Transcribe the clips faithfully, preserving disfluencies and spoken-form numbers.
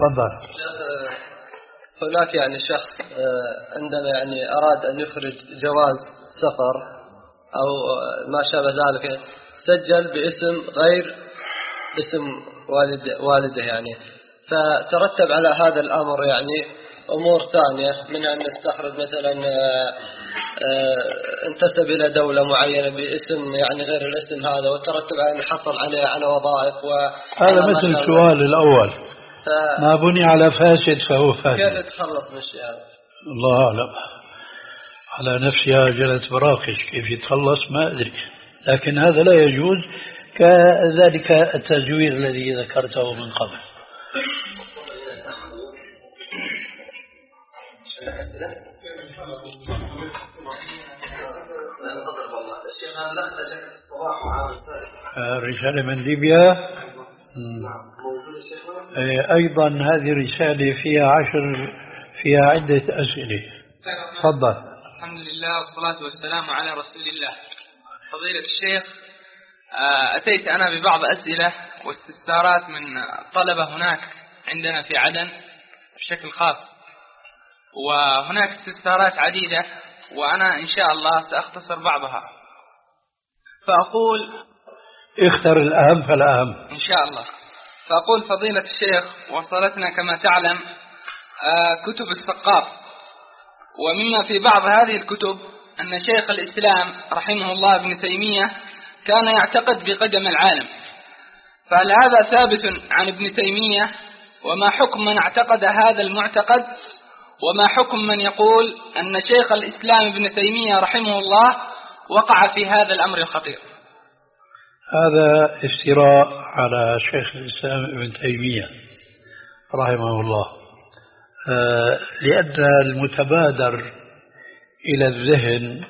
تفضل. هناك يعني شخص عندما يعني أراد أن يخرج جواز سفر أو ما شابه ذلك سجل باسم غير اسم والد والده يعني، فترتب على هذا الأمر يعني أمور ثانية، من أن نستخرج مثلا انتسب إلى دولة معينة باسم يعني غير الاسم هذا، وترتب على أن حصل عليه على وظائف. هذا مثل السؤال الأول، ف... ما بني على فاسد فهو فاسد. كيف يتخلص من الشيء هذا؟ الله أعلم. على نفسها جلت براقش، كيف يتخلص ما أدري، لكن هذا لا يجوز، كذلك التزوير الذي ذكرته من قبل. رسالة من ليبيا أيضا، هذه رسالة فيها عشر فيها عدة أسئلة. تفضل. الحمد لله والصلاة والسلام على رسول الله. فضيلة الشيخ، أتيت أنا ببعض أسئلة واستفسارات من طلبة هناك عندنا في عدن بشكل خاص، وهناك استفسارات عديدة وأنا إن شاء الله سأختصر بعضها. فأقول اختر الأهم فالأهم إن شاء الله. فأقول فضيلة الشيخ، وصلتنا كما تعلم كتب السقاف، ومما في بعض هذه الكتب أن شيخ الإسلام رحمه الله ابن تيمية كان يعتقد بقدم العالم، فهل هذا ثابت عن ابن تيمية؟ وما حكم من اعتقد هذا المعتقد؟ وما حكم من يقول أن شيخ الإسلام ابن تيمية رحمه الله وقع في هذا الأمر الخطير؟ هذا افتراء على شيخ الإسلام ابن تيمية رحمه الله، لأن المتبادر إلى الذهن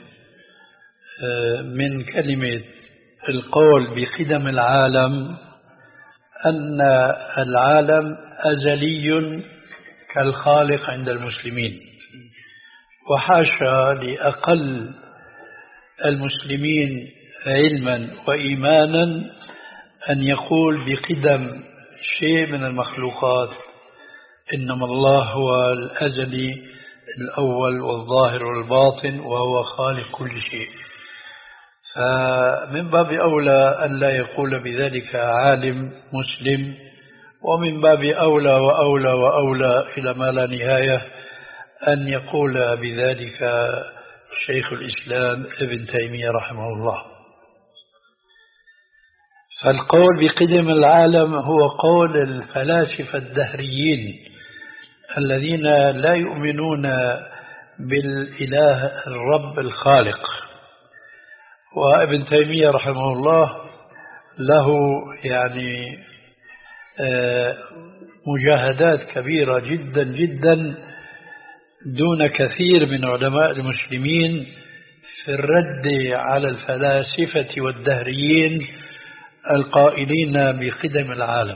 من كلمة القول بقدم العالم أن العالم أزلي كالخالق عند المسلمين، وحاشا لأقل المسلمين علما وإيمانا أن يقول بقدم شيء من المخلوقات، إنما الله هو الأزلي الأول والظاهر والباطن وهو خالق كل شيء. فمن باب أولى أن لا يقول بذلك عالم مسلم، ومن باب أولى وأولى وأولى إلى ما لا نهاية أن يقول بذلك شيخ الإسلام ابن تيمية رحمه الله. فالقول بقدم العالم هو قول الفلاسفة الدهريين الذين لا يؤمنون بالإله الرب الخالق. وابن تيمية رحمه الله له يعني مجاهدات كبيرة جدا جدا دون كثير من علماء المسلمين في الرد على الفلاسفة والدهريين القائلين بقدم العالم.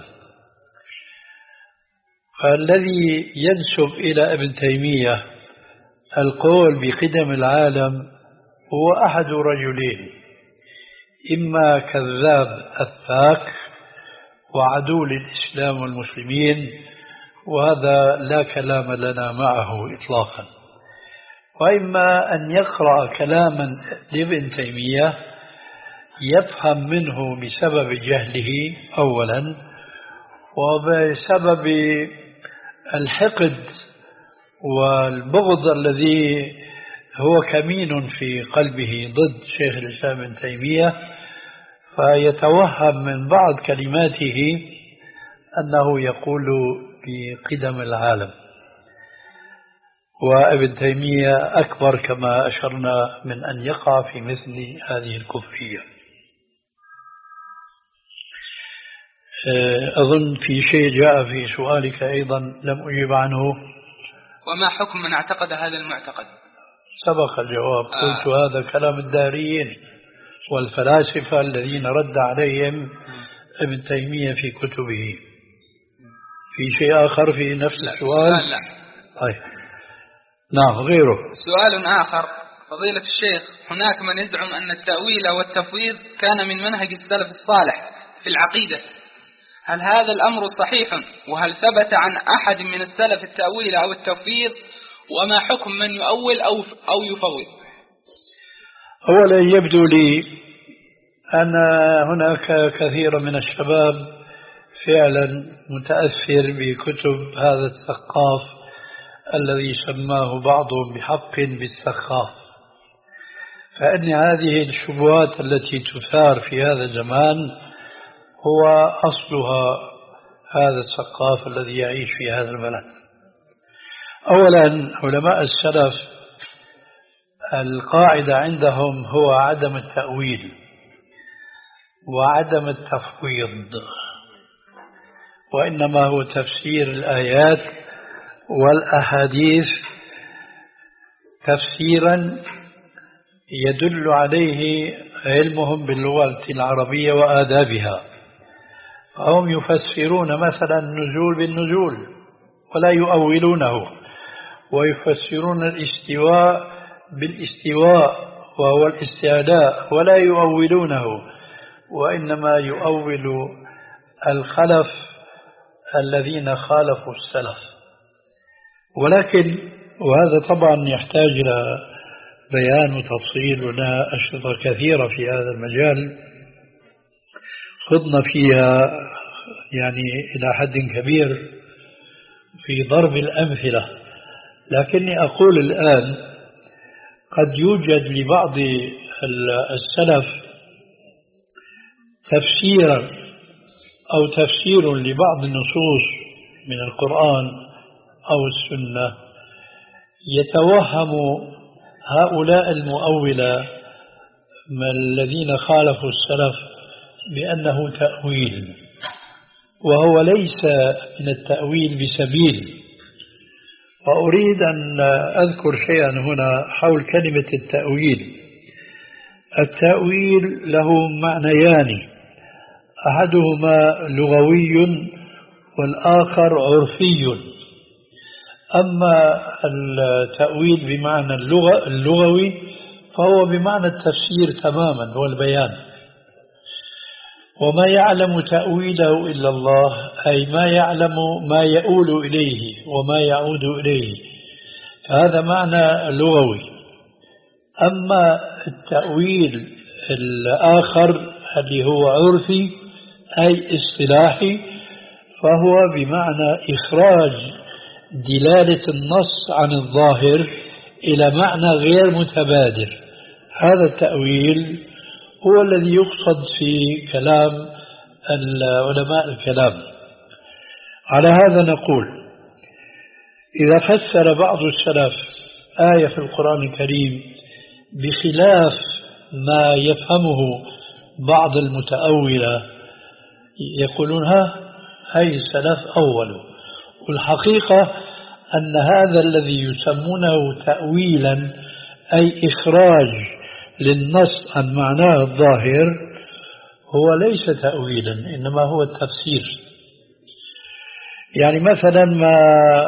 فالذي ينسب إلى ابن تيمية القول بقدم العالم هو أحد رجلين، إما كذاب أفاك وعدو للإسلام والمسلمين، وهذا لا كلام لنا معه إطلاقا، وإما أن يقرأ كلاما لابن تيمية يفهم منه بسبب جهله أولا، وبسبب الحقد والبغض الذي هو كمين في قلبه ضد شيخ الإسلام ابن تيمية، فيتوهم من بعض كلماته أنه يقول بقدم العالم. وابن تيمية أكبر كما أشرنا من أن يقع في مثل هذه الكفرية. أظن في شيء جاء في سؤالك أيضا لم أجيب عنه. وما حكم من اعتقد هذا المعتقد؟ سبق الجواب، قلت آه. هذا كلام الداريين والفلاسفة الذين رد عليهم ابن تيمية في كتبه. في شيء آخر في نفس لا السؤال؟ لا, لا. طيب. نعم، غيره. سؤال آخر فضيلة الشيخ، هناك من يزعم أن التأويل والتفويض كان من منهج السلف الصالح في العقيدة، هل هذا الأمر صحيح؟ وهل ثبت عن أحد من السلف التأويل أو التفويض؟ وما حكم من يؤول أو أو يفوض؟ أولا يبدو لي أن هناك كثير من الشباب فعلا متأثر بكتب هذا الثقاف الذي سماه بعضهم بحق بالسخاف، فإن هذه الشبهات التي تثار في هذا الزمان هو أصلها هذا الثقاف الذي يعيش في هذا البلد. أولا علماء السلف القاعدة عندهم هو عدم التأويل وعدم التفويض، وإنما هو تفسير الآيات والأحاديث تفسيرا يدل عليه علمهم باللغة العربية وآدابها. فهم يفسرون مثلا النزول بالنزول ولا يؤولونه، ويفسرون الاستواء بالاستواء وهو الاستعلاء ولا يؤولونه، وإنما يؤول الخلف الذين خالفوا السلف. ولكن وهذا طبعا يحتاج إلى بيان وتفصيل، ولنا أشرطة كثيرة في هذا المجال خضنا فيها يعني إلى حد كبير في ضرب الأمثلة. لكني أقول الآن قد يوجد لبعض السلف تفسيرا أو تفسير لبعض النصوص من القرآن أو السنة يتوهم هؤلاء المؤولة من الذين خالفوا السلف بأنه تأويل، وهو ليس من التأويل بسبيل. وأريد أن أذكر شيئا هنا حول كلمة التأويل. التأويل له معنيان، أحدهما لغوي والآخر عرفي. أما التأويل بمعنى اللغة اللغوي فهو بمعنى التفسير تماما والبيان. وما يعلم تأويله إلا الله، أي ما يعلم ما يؤول إليه وما يعود إليه، هذا معنى لغوي. أما التأويل الآخر اللي هو عرفي أي اصطلاحي، فهو بمعنى إخراج دلالة النص عن الظاهر إلى معنى غير متبادر. هذا التأويل هو الذي يقصد في كلام علماء الكلام. على هذا نقول إذا فسر بعض السلف آية في القرآن الكريم بخلاف ما يفهمه بعض المتأولة يقولون ها هاي السلف أول. والحقيقة أن هذا الذي يسمونه تأويلا أي إخراج للنص عن معناه الظاهر هو ليس تأويلا، إنما هو التفسير. يعني مثلا ما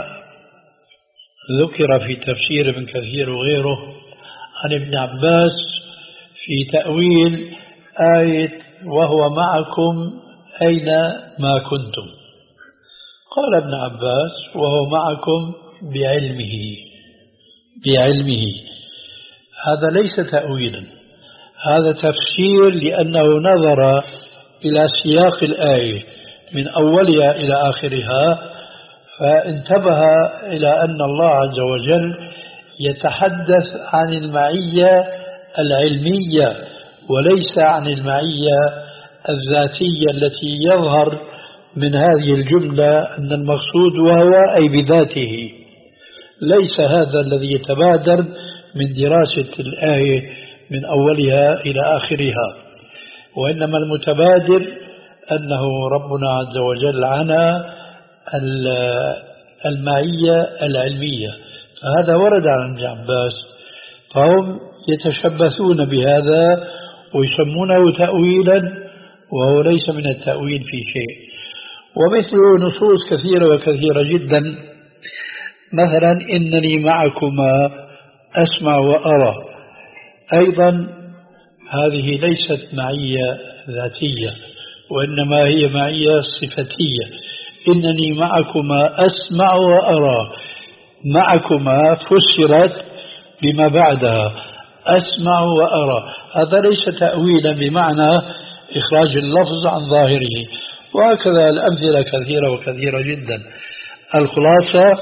ذكر في تفسير ابن كثير وغيره عن ابن عباس في تأويل آية وهو معكم أين ما كنتم، قال ابن عباس وهو معكم بعلمه بعلمه. هذا ليس تأويلا، هذا تفسير، لأنه نظر إلى سياق الآية من أولها إلى آخرها فانتبه إلى أن الله عز وجل يتحدث عن المعية العلمية وليس عن المعية الذاتية التي يظهر من هذه الجملة أن المقصود وهو أي بذاته. ليس هذا الذي يتبادر من دراسة الآية من أولها إلى آخرها، وإنما المتبادر أنه ربنا عز وجل عنا المعية العلمية. فهذا ورد عن ابن عباس، فهم يتشبثون بهذا ويسمونه تأويلا وهو ليس من التأويل في شيء. ومثل نصوص كثيرة وكثيرة جدا، مثلا إنني معكما أسمع وأرى، أيضا هذه ليست معية ذاتية وإنما هي معية صفتية. إنني معكما أسمع وأرى، معكما فسرت بما بعدها أسمع وأرى، هذا ليس تأويلا بمعنى إخراج اللفظ عن ظاهره. وهكذا الأمثلة كثيرة وكثيرة جدا. الخلاصة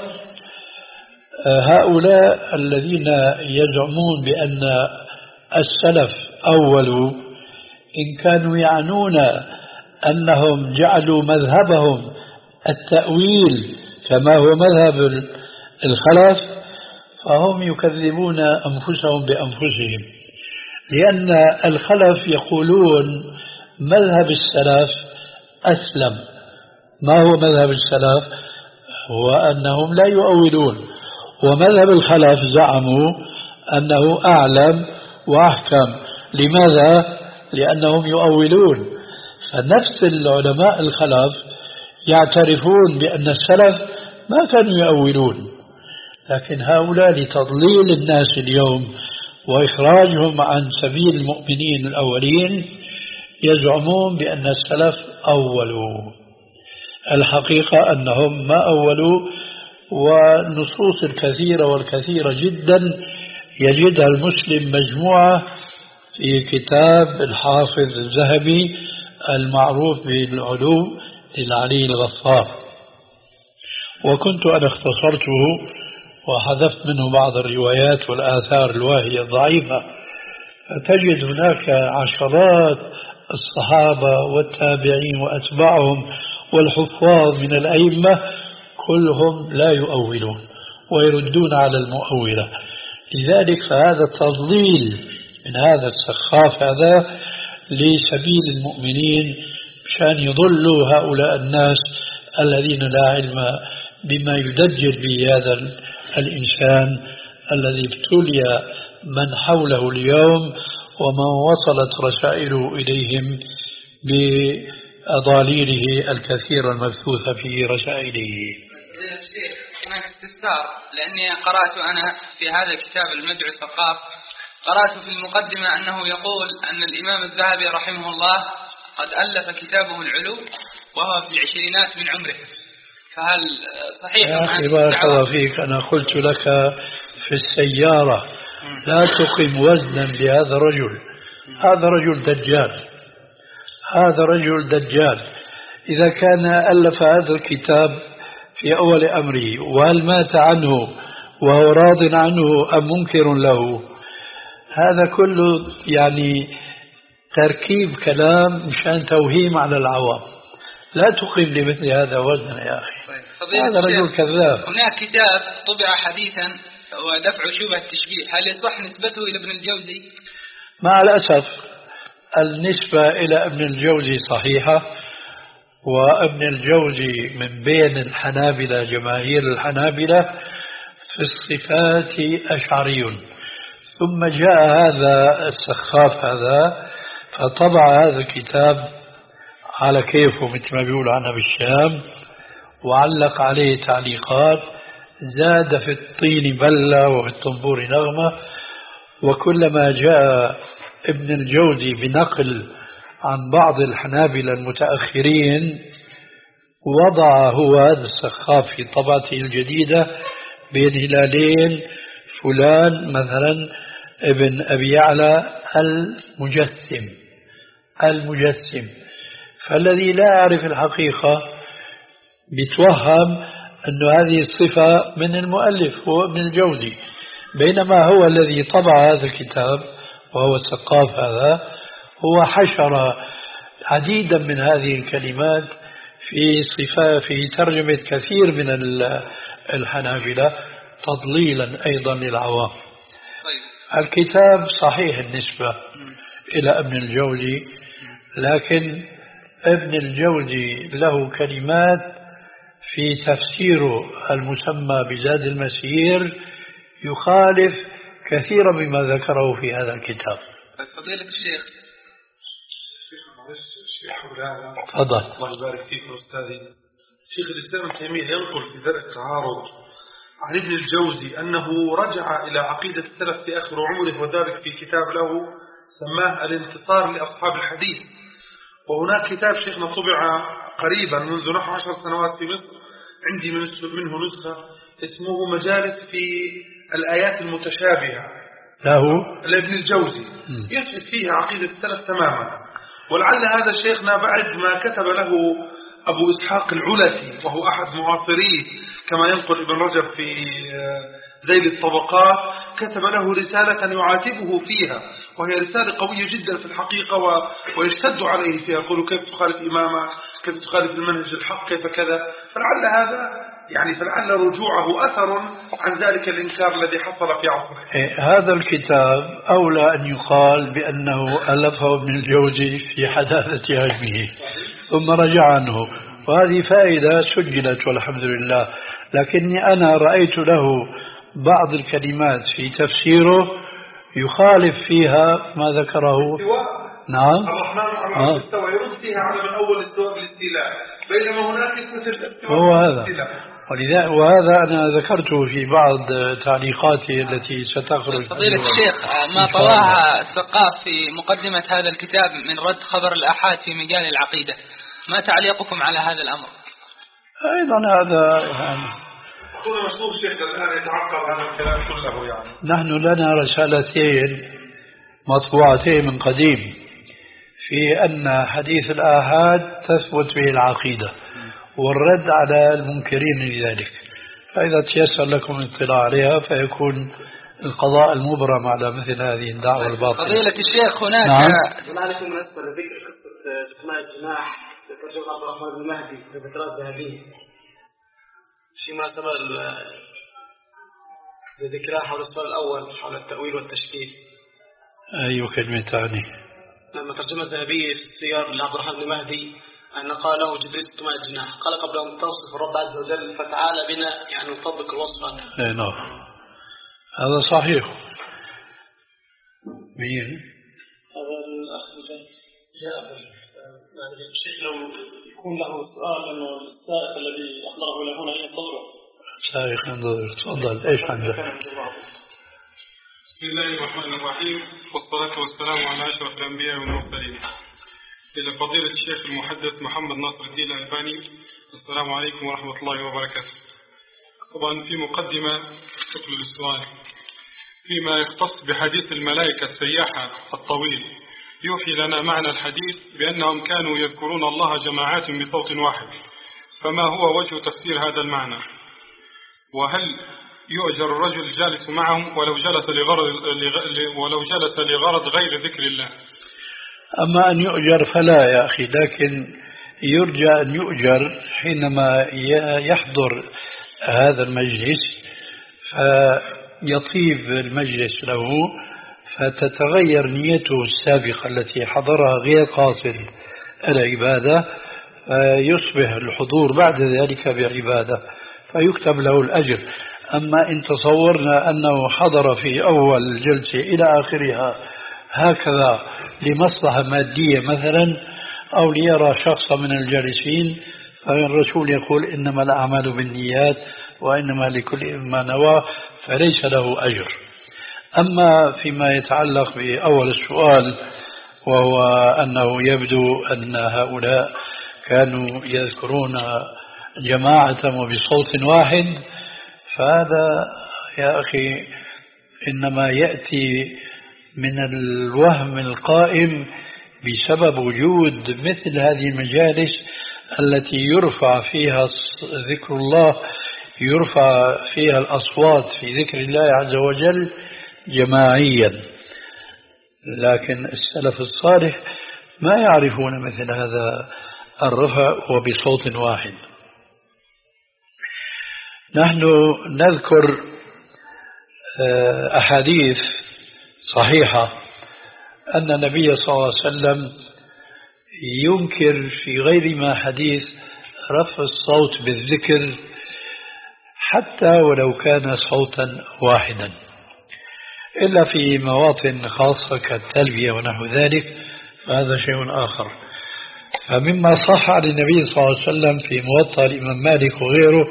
هؤلاء الذين يزعمون بأن السلف أولوا إن كانوا يعنون أنهم جعلوا مذهبهم التأويل كما هو مذهب الخلف فهم يكذبون أنفسهم بأنفسهم، لأن الخلف يقولون مذهب السلف أسلم. ما هو مذهب السلف؟ هو أنهم لا يؤولون، ومذهب الخلف زعموا أنه أعلم وأحكم. لماذا؟ لأنهم يؤولون. فنفس العلماء الخلف يعترفون بأن السلف ما كانوا يؤولون، لكن هؤلاء لتضليل الناس اليوم وإخراجهم عن سبيل المؤمنين الأولين يزعمون بأن السلف أولوا. الحقيقة أنهم ما أولوا، والنصوص الكثيرة والكثيرة جدا يجدها المسلم مجموعة في كتاب الحافظ الذهبي المعروف بالعلو للعلي الغفار، وكنت أنا اختصرته وحذفت منه بعض الروايات والآثار الواهية الضعيفة. تجد هناك عشرات الصحابة والتابعين وأتباعهم والحفاظ من الأئمة كلهم لا يؤولون ويردون على المؤولة. لذلك فهذا التضليل من هذا السخاف هذا لسبيل المؤمنين مشان يضلوا هؤلاء الناس الذين لا علم بما يدجل به هذا الإنسان الذي ابتلي من حوله اليوم ومن وصلت رسائله إليهم بأضاليله الكثيرة المبثوثة في رسائله. هناك استفسار، لأني قرأت أنا في هذا الكتاب المدعو الثقاف، قرأت في المقدمة أنه يقول أن الإمام الذهبي رحمه الله قد ألف كتابه العلو وهو في العشرينات من عمره، فهل صحيح؟ يا أخي بارك الله فيك، أنا قلت لك في السيارة لا تقم وزنا لهذا الرجل، هذا رجل دجال، هذا رجل دجال. إذا كان ألف هذا الكتاب في أول أمره وهل مات عنه وهو راض عنه أم منكر له، هذا كله يعني تركيب كلام مشان توهيم على العوام. لا تقيم لمثل هذا وزنا يا أخي، هذا رجل كذاب. هناك كتاب طبع حديثا ودفع شبهة التشبيه، هل يصح نسبته إلى ابن الجوزي؟ مع الأسف النسبة إلى ابن الجوزي صحيحة، وابن الجوزي من بين الحنابلة جماهير الحنابلة في الصفات أشعري، ثم جاء هذا السخاف هذا فطبع هذا الكتاب على كيفه مثل ما بيقولوا عنها بالشام، وعلق عليه تعليقات، زاد في الطين بلة وفي الطنبور نغمة. وكلما جاء ابن الجوزي بنقل عن بعض الحنابلة المتأخرين وضع هو هذا السخاف في طبعته الجديدة بين هلالين فلان مثلا ابن أبي يعلى المجسم المجسم فالذي لا يعرف الحقيقة بيتوهم أن هذه الصفة من المؤلف هو ابن الجوزي، بينما هو الذي طبع هذا الكتاب وهو الثقاف هذا هو حشر عديدا من هذه الكلمات في صفة في ترجمة كثير من الحنابلة تضليلا أيضا للعوام. الكتاب صحيح النسبة إلى ابن الجوزي، لكن ابن الجوزي له كلمات في تفسيره المسمى بزاد المسير يخالف كثيرا مما ذكره في هذا الكتاب. فضيلة الشيخ تفضل. الله يبارك فيكم أستاذي. شيخ الإسلام ابن تيمية ينقل في درء التعارض عن ابن الجوزي أنه رجع إلى عقيدة السلف في آخر عمره، وذلك في كتاب له سماه الانتصار لأصحاب الحديث، وهناك كتاب شيخنا طبع قريبا منذ نحو عشر سنوات في مصر، عندي منه نسخة، اسمه مجالس في الآيات المتشابهة له لابن الجوزي، يثبت فيها عقيدة السلف تماما. ولعل هذا شيخنا بعد ما كتب له أبو إسحاق العلفي وهو أحد معاصريه كما ينقل ابن رجب في ذيل الطبقات، كتب له رسالة يعاتبه فيها، وهي رسالة قوية جدا في الحقيقة، ويشتد عليه فيها، يقول كيف تخالف إمامك، كيف تخالف المنهج الحق، كيف كذا. فلعل هذا يعني فلعل رجوعه أثر عن ذلك الإنكار الذي حصل في عصره. هذا الكتاب أولى أن يقال بأنه ألفه ابن الجوزي في حداثة هجمه ثم رجع عنه، وهذه فائدة سجلت والحمد لله. لكني أنا رأيت له بعض الكلمات في تفسيره يخالف فيها ما ذكره. نعم الرحمن على العرش استوى، يرد فيها على من أول استوى بالاستيلاء، بينما هناك الاستواء هو هذا. ولذا وهذا أنا ذكرته في بعض تعليقاتي التي ستخرج. فضيلة الشيخ، ما طواها السقاف في مقدمة هذا الكتاب من رد خبر الآحاد في مجال العقيدة، ما تعليقكم على هذا الأمر؟ أيضا هذا يعني كل مشهور شيخ الآن يتعقب هذا الكلام كله. يعني نحن لنا رسالتين مطبوعتين من قديم في أن حديث الآحاد تثبت به العقيدة والرد على المنكرين لذلك، فإذا تيسر لكم الاطلاع عليها فيكون القضاء المبرم على مثل هذه الدعوة الباطلة. فضيلة الشيخ هناك نعم. معلش بالنسبة لذكر قصة سماء الجناح لترجمة عبد الرحمن بن مهدي في ذكرات ذهبية في مناسبة ذكرها حول السؤال الأول حول التأويل والتشكيل. أي كلمة تعني؟ لما ترجمة ذهبية في السيار لعبد الرحمن بن مهدي أن قال له جبريل ستمائة جناح، قال قبل أن توصف الرب عز وجل فتعالى بنا يعني نطبق الوصف. اي نعم هذا صحيح. مين؟ هذا الأخ جاء الشيخ لو يكون له سؤال أنه السائق الذي أحضره إلى هنا ينتظره. سائق ينتظر، تفضل. إيش عندك؟ بسم الله الرحمن الرحيم، والصلاة والسلام على أشرف الأنبياء والمرسلين. إلى فضيلة الشيخ المحدث محمد ناصر الدين الألباني، السلام عليكم ورحمة الله وبركاته. طبعا في مقدمة تقبل السؤال فيما يختص بحديث الملائكة السياحة الطويل، يوحي لنا معنى الحديث بأنهم كانوا يذكرون الله جماعات بصوت واحد، فما هو وجه تفسير هذا المعنى؟ وهل يؤجر الرجل جالس معهم ولو جلس لغرض ولو جلس لغرض غير ذكر الله؟ أما أن يؤجر فلا يا أخي، لكن يرجى أن يؤجر حينما يحضر هذا المجلس فيطيب المجلس له، فتتغير نيته السابقة التي حضرها غير قاصد العبادة، فيصبح الحضور بعد ذلك بعبادة فيكتب له الأجر. أما إن تصورنا أنه حضر في أول الجلسة إلى آخرها هكذا لمصلحة مادية مثلا أو ليرى شخصا من الجالسين، فالرسول يقول إنما الأعمال بالنيات وإنما لكل ما نوى، فليس له أجر. أما فيما يتعلق بأول السؤال وهو أنه يبدو أن هؤلاء كانوا يذكرون جماعة وبصوت واحد، فهذا يا أخي إنما يأتي من الوهم القائم بسبب وجود مثل هذه المجالس التي يرفع فيها ذكر الله، يرفع فيها الأصوات في ذكر الله عز وجل جماعيا. لكن السلف الصالح ما يعرفون مثل هذا الرفع وبصوت واحد. نحن نذكر أحاديث صحيحة أن النبي صلى الله عليه وسلم ينكر في غير ما حديث رفع الصوت بالذكر حتى ولو كان صوتا واحدا، إلا في مواطن خاصة كالتلبية ونحو ذلك، فهذا شيء آخر. فمما صح عن النبي صلى الله عليه وسلم في موطأ الإمام مالك وغيره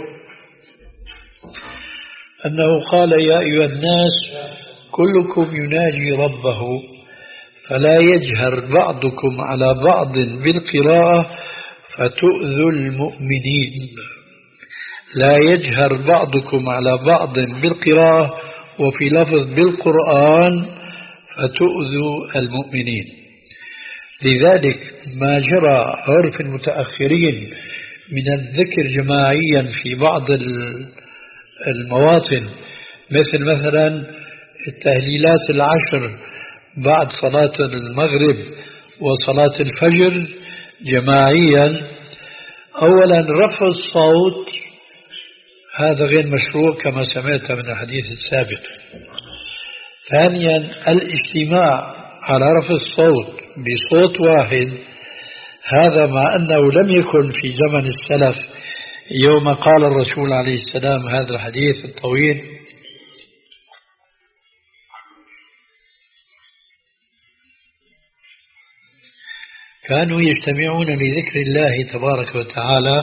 أنه قال: يا أيها الناس كلكم يناجي ربه فلا يجهر بعضكم على بعض بالقراءة فتؤذوا المؤمنين. لا يجهر بعضكم على بعض بالقراءة، وفي لفظ بالقرآن فتؤذوا المؤمنين. لذلك ما جرى عرف المتأخرين من الذكر جماعيا في بعض المواطن، مثل مثلا التهليلات العشر بعد صلاة المغرب وصلاة الفجر جماعيا، أولا رفع الصوت هذا غير مشروع كما سمعت من الحديث السابق. ثانيا الاجتماع على رفع الصوت بصوت واحد، هذا مع أنه لم يكن في زمن السلف يوم قال الرسول عليه السلام هذا الحديث الطويل. كانوا يجتمعون لذكر الله تبارك وتعالى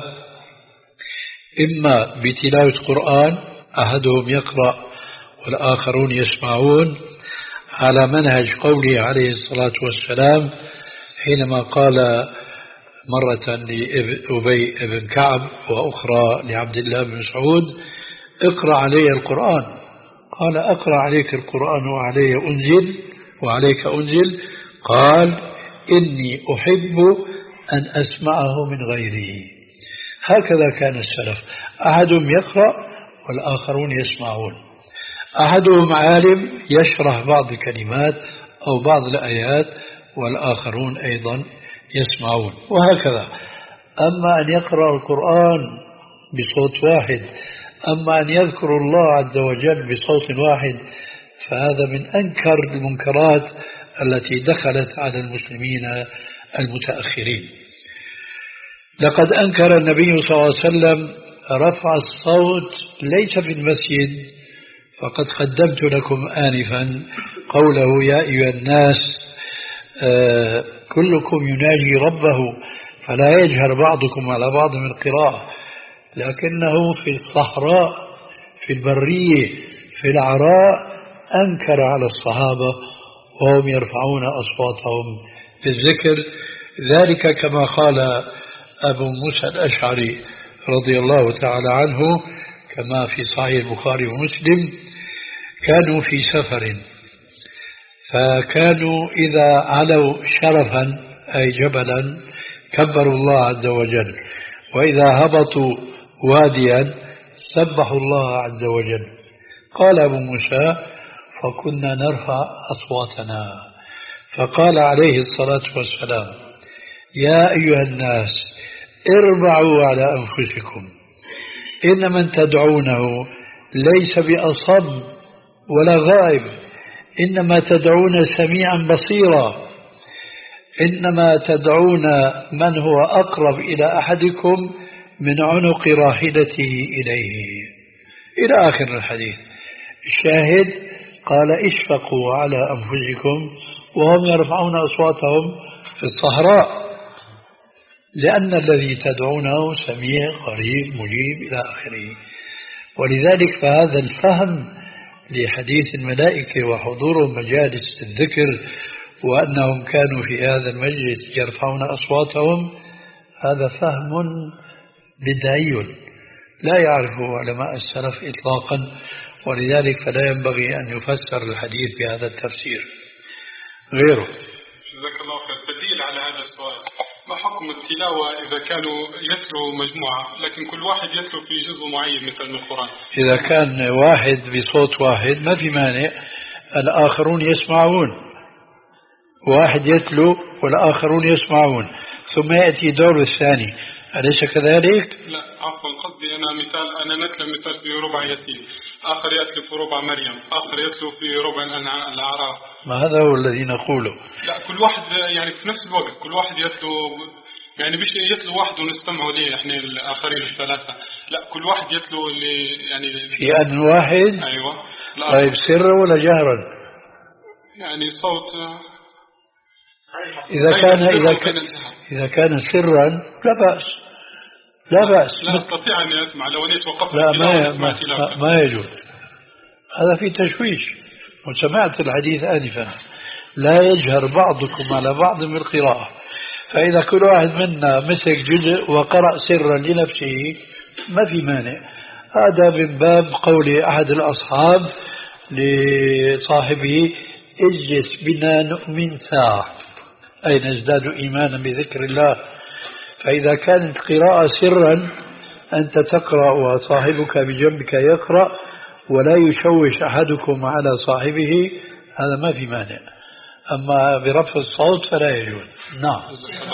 إما بتلاوة قرآن أحدهم يقرأ والآخرون يسمعون، على منهج قوله عليه الصلاة والسلام حينما قال مرة لأبي بن كعب وأخرى لعبد الله بن مسعود اقرأ علي القرآن، قال أقرأ عليك القرآن وعلي أنزل وعليك أنزل، قال إني أحب أن أسمعه من غيره. هكذا كان السلف، أحدهم يقرأ والآخرون يسمعون، أحدهم عالم يشرح بعض الكلمات أو بعض الآيات والآخرون أيضا يسمعون، وهكذا. أما أن يقرأ القرآن بصوت واحد، أما أن يذكر الله عز وجل بصوت واحد، فهذا من أنكر المنكرات التي دخلت على المسلمين المتأخرين. لقد أنكر النبي صلى الله عليه وسلم رفع الصوت ليس في المسجد، فقد قدمت لكم آنفا قوله يا أيها الناس آه كلكم يناجي ربه فلا يجهر بعضكم على بعض من القراءة، لكنه في الصحراء في البرية في العراء أنكر على الصحابة وهم يرفعون أصواتهم بالذكر. ذلك كما قال أبو موسى الأشعري رضي الله تعالى عنه كما في صحيح البخاري ومسلم، كانوا في سفر فكانوا إذا علوا شرفا أي جبلا كبروا الله عز وجل، وإذا هبطوا واديا سبحوا الله عز وجل. قال أبو موسى فكنا نرفع أصواتنا، فقال عليه الصلاة والسلام يا أيها الناس اربعوا على أنفسكم، إن من تدعونه ليس بأصم ولا غائب، إنما تدعون سميعا بصيرا، إنما تدعون من هو أقرب إلى أحدكم من عنق راحلته إليه، إلى آخر الحديث. الشاهد قال اشفقوا على أنفسكم وهم يرفعون أصواتهم في الصحراء، لأن الذي تدعونه سميع قريب مجيب إلى آخره. ولذلك فهذا الفهم لحديث الملائكة وحضورهم مجالس الذكر وأنهم كانوا في هذا المجلس يرفعون أصواتهم، هذا فهم بدعي لا يعرفه علماء السلف إطلاقا، ولذلك فلا ينبغي أن يفسر الحديث بهذا التفسير غيره. جزاك الله خير. بديل على هذا السؤال، ما حكم التلاوة إذا كانوا يتلوا مجموعة لكن كل واحد يتلو في جزء معين مثل من القرآن؟ إذا كان واحد بصوت واحد ما في مانع، الآخرون يسمعون، واحد يتلو والآخرون يسمعون، ثم يأتي دور الثاني، أليس كذلك؟ لا عفوا، قصدي أنا مثال، أنا نتلو مثال في ربع يتيم، آخر يتلو في ربع مريم، آخر يتلو في ربع الأعراف. ما هذا هو الذي نقوله. لا كل واحد يعني في نفس الوقت، كل واحد يتلو، يعني بيش يتلو واحد ونستمعوا ليه احنا الآخرين الثلاثة، لا كل واحد يتلو اللي يعني في أذن واحد. أيوة. طيب سرا ولا جهرا؟ يعني صوت. إذا كان إذا كان إذا كان سرا لا بأس، لا بأس. لا أستطيع أن أسمع لو أني توقفت. لا ما ما, ما يجوز، هذا في تشويش. وسمعت الحديث آنفا لا يجهر بعضكم على بعض بالقراءة. فإذا كل واحد منا مسك جزء وقرأ سرا لنفسه ما في مانع. هذا من باب قول أحد الأصحاب لصاحبه اجلس بنا نؤمن ساعة، أي نزداد إيمانا بذكر الله. فإذا كانت قراءة سرا أنت تقرأ وصاحبك بجنبك يقرأ ولا يشوش أحدكم على صاحبه، هذا ما في مانع. أما برفع الصوت فلا يجوز. نعم.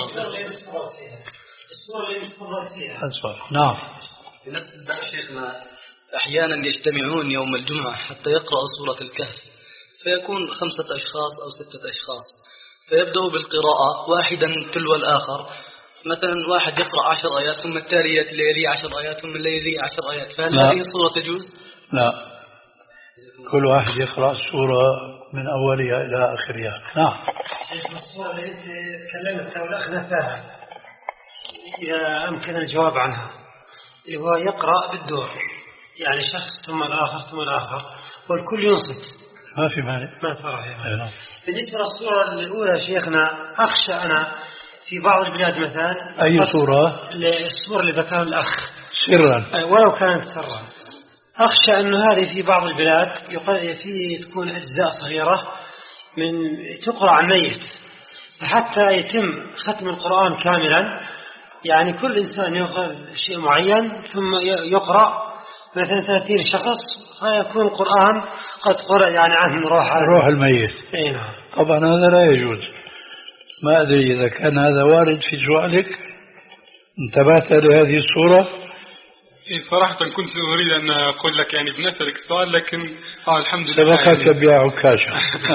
نعم. في نفس الباب شيخنا أحيانا يجتمعون يوم الجمعة حتى يقرأوا سورة الكهف، فيكون خمسة أشخاص أو ستة أشخاص، فيبدأوا بالقراءة واحدا تلو الآخر. مثلا واحد يقرأ عشر آيات ثم التالي يلي عشر آيات ثم اللي يلي عشر آيات، فهل هذه الصورة تجوز؟ لا، كل واحد يقرأ السورة من أولها إلى آخرها. نعم. الصورة اللي أنت تكلمت والأخ نفاها إذا أمكن الجواب عنها، اللي هو يقرأ بالدور، يعني شخص ثم الآخر ثم الآخر والكل ينصت، ما في مانع. ما فرح يعني. بالنسبة للصورة الأولى شيخنا، أخشى أنا في بعض البلاد مثلا. أي صورة؟ الصورة اللي ذكرها الأخ سرا ولو كانت سرا، أخشى أنه هذه في بعض البلاد في تكون أجزاء صغيرة من تقرأ عن ميت، فحتى يتم ختم القرآن كاملا، يعني كل إنسان يأخذ شيء معين ثم يقرأ مثلا ثلاثين شخص، فيكون القرآن قد قرأ يعني عن روح روح الميت. أينا. طبعا هذا لا يجوز. ما أدري إذا كان هذا وارد في سؤالك، انتبهت لهذه الصورة؟ صراحة كنت أريد أن أقول لك يعني بنسألك السؤال، لكن آه الحمد لله سبقك يعني بيع عكاشة.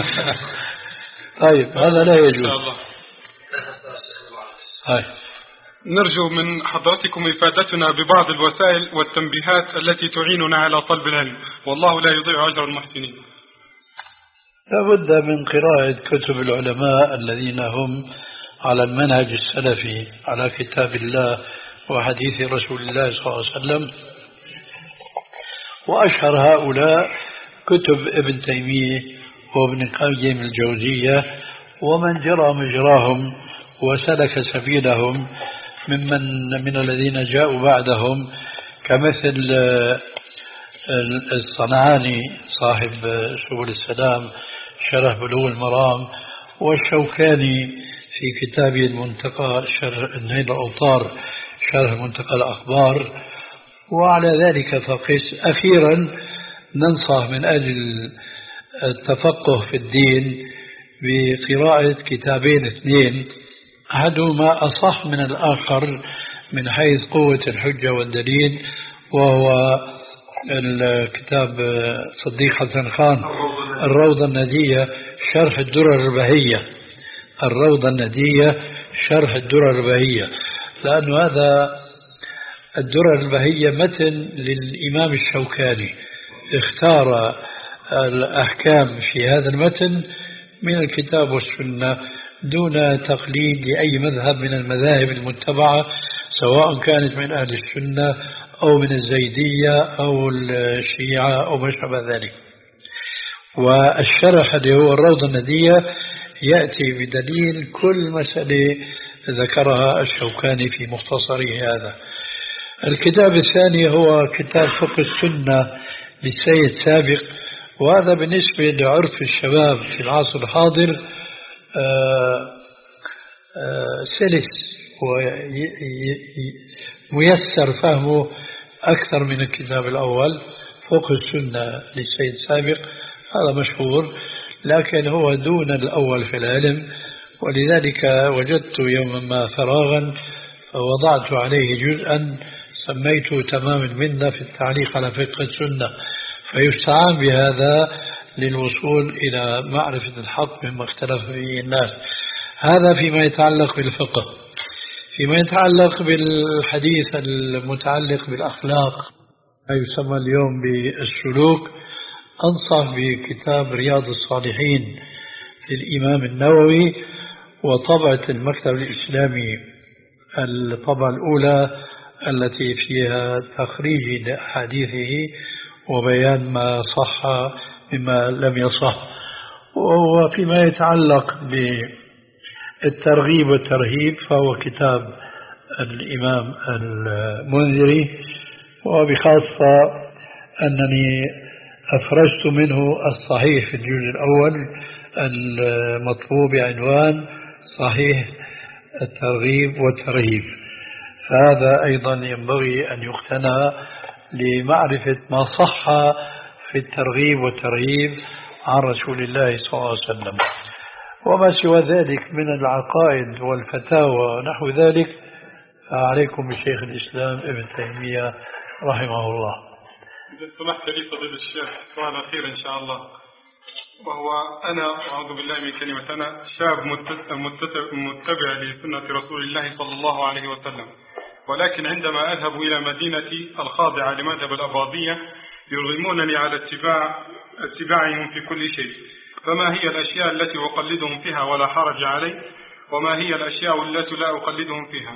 طيب هذا لا يجوز. إن شاء الله. هاي. نرجو من حضرتكم إفادتنا ببعض الوسائل والتنبيهات التي تعيننا على طلب العلم، والله لا يضيع أجر المحسنين. لابد من قراءة كتب العلماء الذين هم على المنهج السلفي، على كتاب الله وحديث رسول الله صلى الله عليه وسلم. وأشهر هؤلاء كتب ابن تيمية وابن قيم الجوزية ومن جرى مجراهم وسلك سبيلهم ممن من الذين جاءوا بعدهم، كمثل الصنعاني صاحب سبل السلام شرح بلوغ المرام، والشوكاني في كتابه المنتقى شرح نيل الأوطار شرح منتقى الأخبار. وعلى ذلك فقس. أخيرا ننصح من أجل التفقه في الدين بقراءة كتابين اثنين، أحدهما أصح من الآخر من حيث قوة الحجة والدليل، وهو الكتاب صديق حسن خان الروضة الندية شرح الدرر البهية. الروضة الندية شرح الدرر البهية، لأن هذا الدرر البهية متن للإمام الشوكاني، اختار الأحكام في هذا المتن من الكتاب والسنة دون تقليد لأي مذهب من المذاهب المتبعة، سواء كانت من أهل السنة أو من الزيدية أو الشيعة أو ما شابه ذلك. والشرح اللي هو الروضة الندية يأتي بدليل كل مسألة ذكرها الشوكاني في مختصره هذا. الكتاب الثاني هو كتاب فقه السنة للسيد سابق، وهذا بالنسبة لعرف الشباب في العصر الحاضر سلس وميسر فهمه أكثر من الكتاب الأول. فقه السنة للسيد سابق هذا مشهور، لكن هو دون الأول في العلم، ولذلك وجدت يوما ما فراغا فوضعت عليه جزءا سميته تمام المنة في التعليق على فقه السنة، فيستعان بهذا للوصول إلى معرفة الحق مما اختلف فيه الناس. هذا فيما يتعلق بالفقه. فيما يتعلق بالحديث المتعلق بالأخلاق ما يسمى اليوم بالسلوك، أنصح بكتاب رياض الصالحين للإمام النووي وطبعة المكتب الإسلامي الطبعة الأولى التي فيها تخريج لأحاديثه وبيان ما صح مما لم يصح. وهو فيما يتعلق بالترغيب والترهيب فهو كتاب الإمام المنذري، وبخاصة أنني أفرجت منه الصحيح في الجزء الأول المطبوع بعنوان صحيح الترغيب والترهيب، فهذا أيضا ينبغي أن يقتنى لمعرفة ما صح في الترغيب والترهيب عن رسول الله صلى الله عليه وسلم. وما سوى ذلك من العقائد والفتاوى نحو ذلك فعليكم بشيخ الإسلام ابن تيمية رحمه الله. إذا سمحت لي فضيلة الشيخ سؤال أخير إن شاء الله، وهو أنا أعوذ بالله من كلمة أنا شاب متبع لسنة رسول الله صلى الله عليه وسلم، ولكن عندما أذهب إلى مدينتي الخاضعة لمذهب الأباضية يرغمونني على اتباع اتباعهم في كل شيء، فما هي الأشياء التي أقلدهم فيها ولا حرج علي، وما هي الأشياء التي لا أقلدهم فيها؟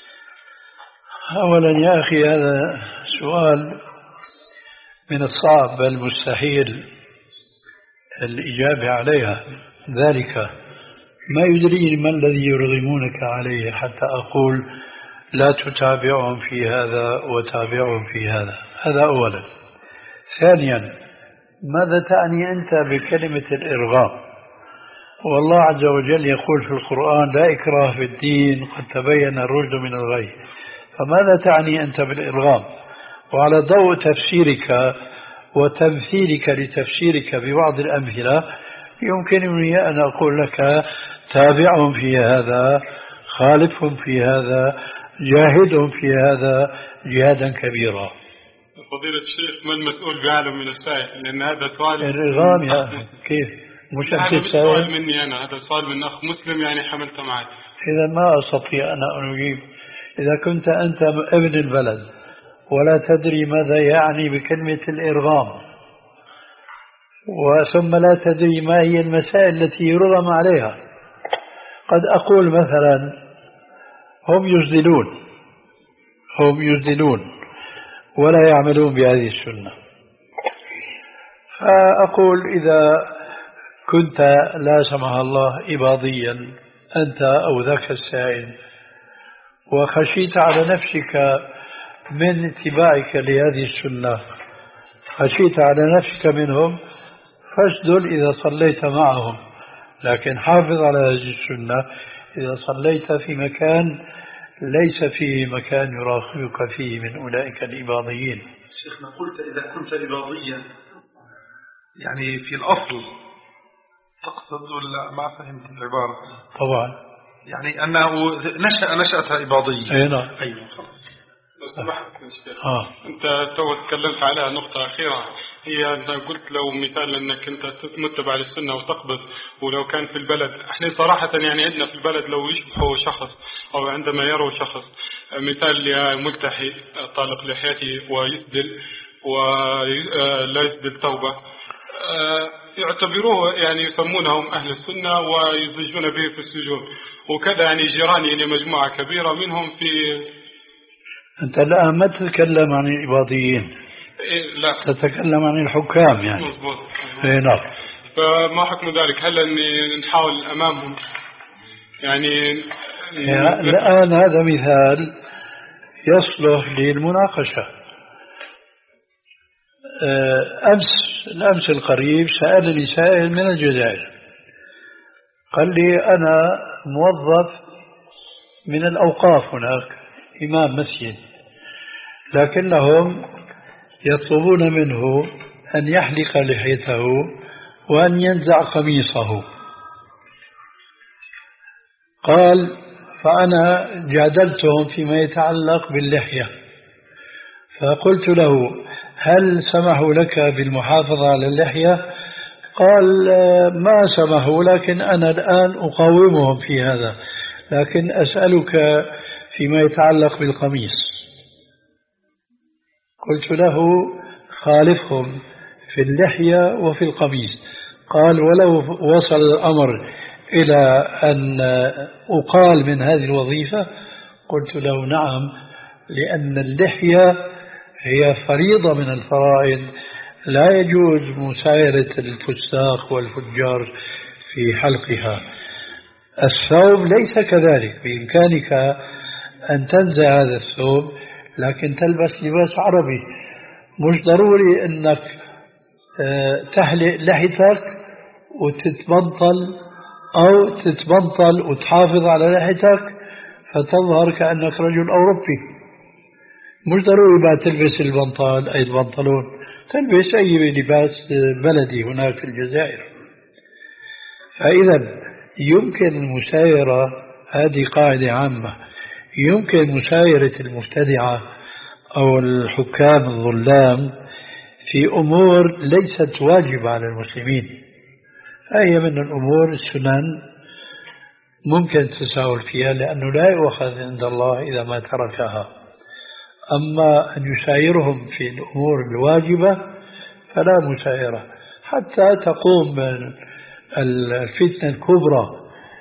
أولا يا أخي هذا سؤال من الصعب بل مستحيل الإجابة عليها، ذلك ما يدري ما الذي يرغمونك عليه حتى أقول لا تتابعهم في هذا وتابعهم في هذا. هذا أولا. ثانيا ماذا تعني أنت بكلمة الإرغام؟ والله عز وجل يقول في القرآن لا إكراه في الدين قد تبين الرشد من الغي، فماذا تعني أنت بالإرغام؟ وعلى ضوء تفسيرك وتمثيلك لتفسيرك ببعض الأمثلة يمكنني أن أقول لك تابعهم في هذا، خالفهم في هذا، جاهدهم في هذا جهادا كبيرا. فضيلة الشيخ ما المسؤول بعالم من السائل؟ لأن هذا سؤال الإرغام يا كيف مش هذا سؤال مني أنا، هذا سؤال من أخ مسلم يعني حملته معي. إذا ما أستطيع أنا أن أجيب. إذا كنت أنت ابن البلد ولا تدري ماذا يعني بكلمة الإرغام، وثم لا تدري ما هي المسائل التي يرغم عليها، قد أقول مثلا هم يجدلون هم يجدلون ولا يعملون بهذه السنة، فأقول إذا كنت لا سمح الله إباضيا أنت أو ذاك السائل وخشيت على نفسك من اتباعك لهذه السنة، خشيت على نفسك منهم فاسدل إذا صليت معهم، لكن حافظ على هذه السنة إذا صليت في مكان ليس فيه مكان يراقبك فيه من أولئك الإباضيين. شيخنا قلت إذا كنت إباضيا يعني في الأصل تقصد ولا ما فهمت العبارة؟ طبعا يعني أنه نشأ نشأة إباضية. أي نعم. أيوة خلاص. لو سمحت شيخ آه. أنت تو تكلمت عليها نقطة أخيرة، هي أنت قلت لو مثال أنك أنت متبع للسنة وتقبض، ولو كان في البلد احنا صراحة يعني عندنا في البلد لو يشبهوا شخص أو عندما يروا شخص مثال ملتحي طالق لحيته ويسدل ولا يسدل توبة يعتبروه يعني يسمونهم أهل السنة ويزجون به في السجود وكذا، يعني جيراني يعني مجموعة كبيرة منهم في. أنت الآن ما تتكلم عن الإباضيين، إيه لا تتكلم عن الحكام يعني. مضبوط. إيه نعم. فما حكم ذلك؟ هل أن نحاول أمامهم يعني الآن هذا مثال يصلح للمناقشة. أمس الأمس القريب سألني سائل من الجزائر قال لي أنا موظف من الأوقاف هناك إمام مسجد، لكنهم يطلبون منه أن يحلق لحيته وأن ينزع قميصه. قال فأنا جادلتهم فيما يتعلق باللحية، فقلت له هل سمحوا لك بالمحافظة على اللحية؟ قال ما سمحوا، لكن أنا الآن أقاومهم في هذا، لكن أسألك فيما يتعلق بالقميص. قلت له خالفهم في اللحية وفي القميص. قال ولو وصل الأمر إلى أن أقال من هذه الوظيفة؟ قلت له نعم، لأن اللحية هي فريضة من الفرائض لا يجوز مسايرة الفساق والفجار في حلقها. الثوب ليس كذلك، بإمكانك أن تنزع هذا الثوب لكن تلبس لباس عربي. مش ضروري أنك تحلق لحيتك وتتبنطل أو تتبنطل وتحافظ على لحيتك فتظهر كأنك رجل أوروبي. مش ضروري بقى تلبس البنطال أي البنطلون، تلبس أي لباس بلدي هناك في الجزائر. فإذا يمكن المسايرة، هذه قاعدة عامة، يمكن مسايرة المبتدعة أو الحكام الظلام في أمور ليست واجبة على المسلمين، هي من الأمور السنن ممكن التساهل فيها لأنه لا يؤخذ عند الله إذا ما تركها. أما أن يسايرهم في الأمور الواجبة فلا مسايرة حتى تقوم الفتنة الكبرى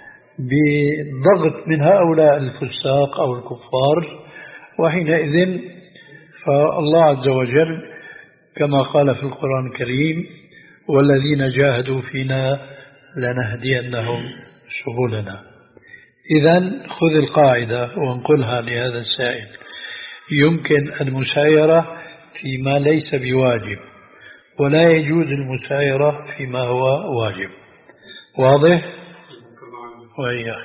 بضغط من هؤلاء الفساق أو الكفار، وحينئذ فالله عز وجل كما قال في القرآن الكريم والذين جاهدوا فينا لنهدينهم سبلنا. إذن خذ القاعدة وانقلها لهذا السائل، يمكن المسايرة فيما ليس بواجب ولا يجوز المسايرة فيما هو واجب. واضح؟ وإياه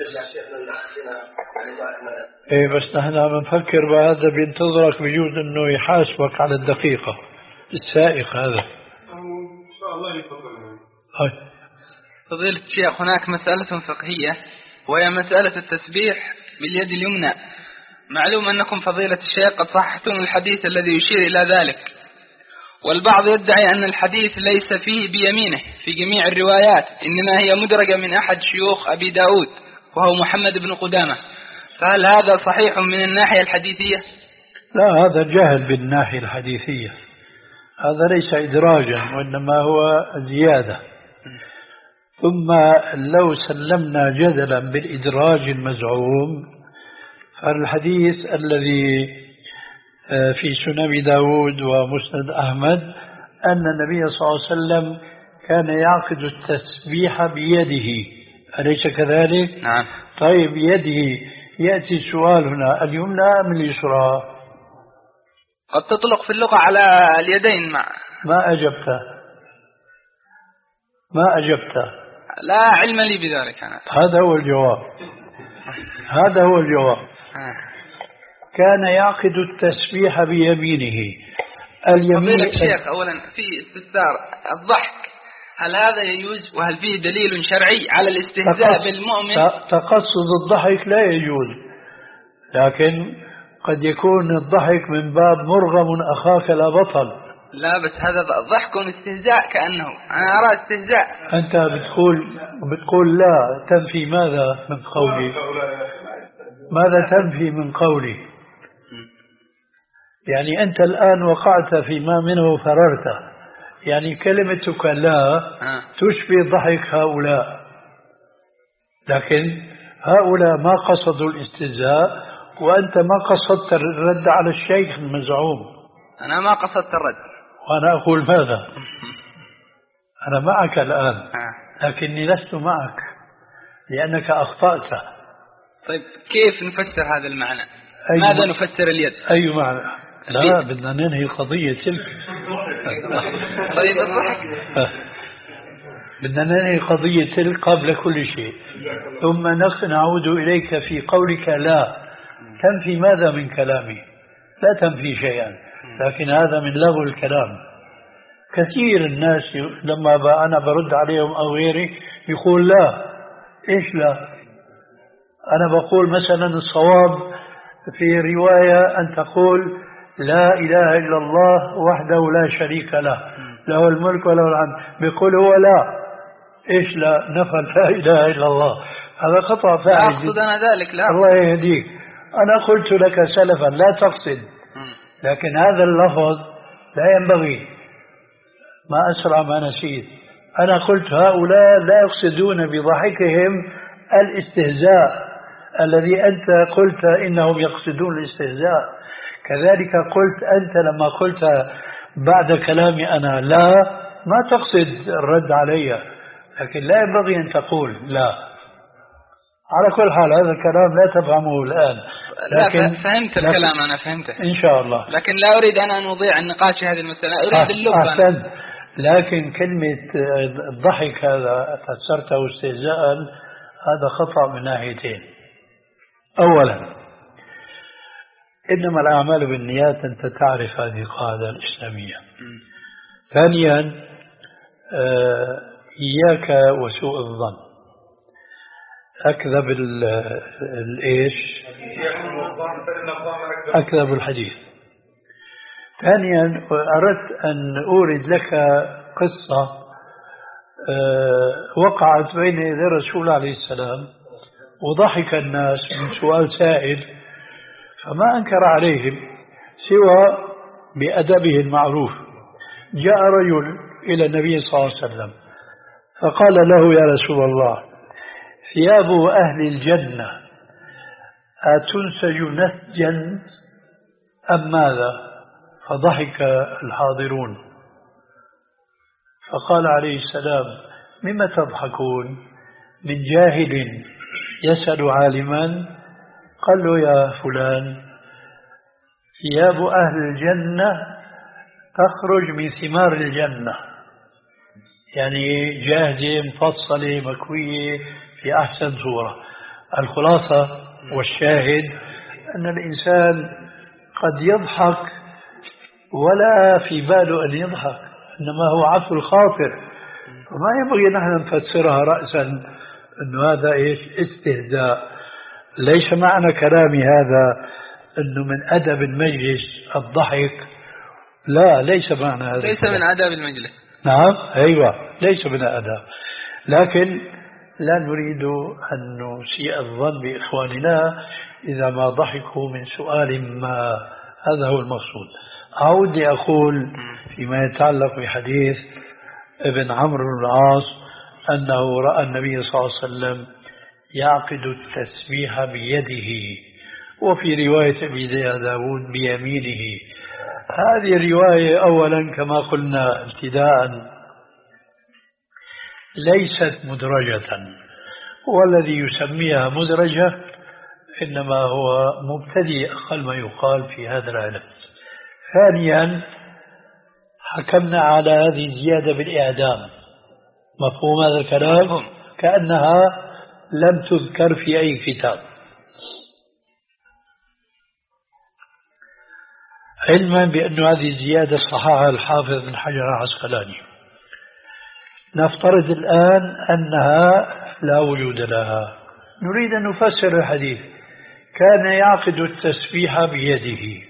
إيه بس نحن بنفكر بهذا بينتظرك، بيجوز إنه يحاسبك على الدقيقة السائق هذا. إن شاء الله يفضل. هاي فضيلة الشيخ، هناك مسألة فقهية وهي مسألة التسبيح باليد اليمنى. معلوم أنكم فضيلة الشيخ قد صححتم الحديث الذي يشير إلى ذلك، والبعض يدعي أن الحديث ليس فيه بيمينه في جميع الروايات، إنما هي مدرجة من أحد شيوخ أبي داود وهو محمد بن قدامة، فهل هذا صحيح من الناحية الحديثية؟ لا، هذا جهل بالناحية الحديثية، هذا ليس إدراجا وإنما هو زيادة. ثم لو سلمنا جدلا بالإدراج المزعوم، فالحديث الذي في سنن داود ومسند أحمد أن النبي صلى الله عليه وسلم كان يعقد التسبيح بيده، أليس كذلك؟ نعم. طيب يده، يأتي السؤال هنا اليمنى أم اليسرى؟ قد تطلق في اللغة على اليدين. مع ما أجبت ما أجبت لا علم لي بذلك أنا. هذا هو الجواب، هذا هو الجواب. كان يعقد التسبيح بيمينه. اليمين الشيخ أولا في استفسار الضحك، هل هذا يجوز وهل فيه دليل شرعي على الاستهزاء بالمؤمن؟ تقصد الضحك لا يجوز، لكن قد يكون الضحك من باب مرغم أخاك لا بطل. لا بس هذا ضحك استهزاء، كأنه أنا أرى استهزاء. أنت بتقول بتقول لا تنفي ماذا من قولي؟ ماذا تنفي من قولي؟ يعني أنت الآن وقعت فيما منه فررت، يعني كلمتك لا تشبه ضحك هؤلاء، لكن هؤلاء ما قصدوا الاستهزاء وأنت ما قصدت الرد على الشيخ المزعوم. أنا ما قصدت الرد. وأنا أقول ماذا؟ أنا معك الآن لكني لست معك لأنك أخطأت. طيب كيف نفسر هذا المعنى؟ ماذا نفسر اليد؟ أي معنى؟ لا، بدنا ننهي قضية تلك. طيب الضحك بدنا ننهي قضية تلك قبل كل شيء، ثم نعود إليك في قولك لا تنفي ماذا من كلامي؟ لا تنفي شيئا، لكن هذا من لغو الكلام. كثير الناس لما أنا برد عليهم أو غيري يقول لا. إيش لا؟ أنا بقول مثلا الصواب في رواية أن تقول لا إله إلا الله وحده لا شريك له له الملك وله الحمد، بيقول هو لا. إيش لا؟ نفى لا إله إلا الله، هذا خطأ فاحش. لا أقصد أنا ذلك. لا، الله يهديك، أنا قلت لك سلفا لا تقصد، لكن هذا اللفظ لا ينبغي. ما أسرع ما نسيت، أنا قلت هؤلاء لا يقصدون بضحكهم الاستهزاء الذي أنت قلت إنهم يقصدون الاستهزاء. كذلك قلت أنت لما قلت بعد كلامي أنا لا، ما تقصد الرد علي، لكن لا ينبغي أن تقول لا. على كل حال هذا الكلام لا تفهمه الآن، لكن لا فهمت الكلام، أنا فهمته إن شاء الله، لكن لا أريد أنا أن أضيع النقاش في هذه المسألة، أريد اللب أحسن. لكن كلمة الضحك هذا فسرته استهزاء، هذا خطأ من ناحيتين. أولا إنما الأعمال بالنيات، أنت تعرف هذه القاعدة الإسلامية. ثانيا إياك وسوء الظن، أكذب الإيش أكذب الحديث. ثانيا أردت أن أورد لك قصة وقعت بين يدي الرسول عليه السلام، وضحك الناس من سؤال سائل، فما أنكر عليهم سوى بأدبه المعروف. جاء رجل إلى النبي صلى الله عليه وسلم فقال له: يا رسول الله، ثياب أهل الجنة أتنسج نسجا أم ماذا؟ فضحك الحاضرون، فقال عليه السلام: مما تضحكون؟ من جاهل يسأل عالما؟ قال له: يا فلان، ثياب أهل الجنة تخرج من ثمار الجنة، يعني جاهزة مفصلة مكوية في أحسن صورة. الخلاصة والشاهد أن الإنسان قد يضحك ولا في باله أن يضحك، إنما هو عفو الخاطر، وما ينبغي نحن نفسرها رأسا أنه هذا إيش استهزاء. ليس معنى كلامي هذا أنه من أدب المجلس الضحك، لا، ليس معنى هذا، ليس من أدب المجلس. نعم أيوة، ليس من أدب، لكن لا نريد أن نسيء الظن بإخواننا إذا ما ضحكوا من سؤال ما، هذا هو المقصود. أعود لأقول فيما يتعلق بحديث ابن عمرو بن العاص أنه رأى النبي صلى الله عليه وسلم يعقد التسبيح بيده، وفي رواية أبي داود بيمينه. هذه الرواية أولا كما قلنا ابتداء ليست مدرجة، والذي يسميها مدرجة إنما هو مبتدئ أقل ما يقال في هذا العلم. ثانيا حكمنا على هذه الزيادة بالإعدام، مفهوم هذا الكلام؟ كأنها لم تذكر في أي كتاب، علما بأن هذه الزيادة صححها الحافظ بن حجر العسقلاني. نفترض الآن أنها لا وجود لها، نريد أن نفسر الحديث. كان يعقد التسبيح بيده.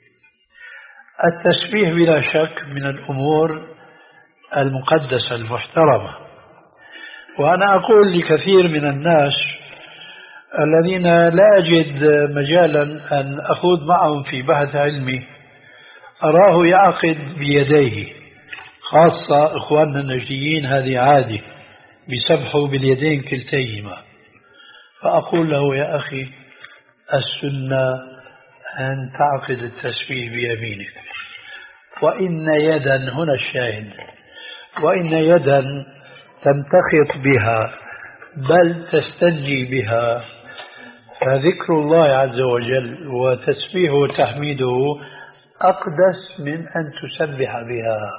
التسبيح بلا شك من الأمور المقدسة المحترمة، وأنا أقول لكثير من الناس الذين لا أجد مجالا أن أخوض معهم في بحث علمي، أراه يعقد بيديه، خاصة إخواننا النجديين هذه عادة، بسبحوا باليدين كلتيهما. فأقول له: يا أخي، السنة أن تعقد التسبيح بيمينك، وإن يدا، هنا الشاهد، وإن يدا تمتخط بها بل تستنجي بها، فذكر الله عز وجل وتسبيحه وتحميده أقدس من أن تسبح بها.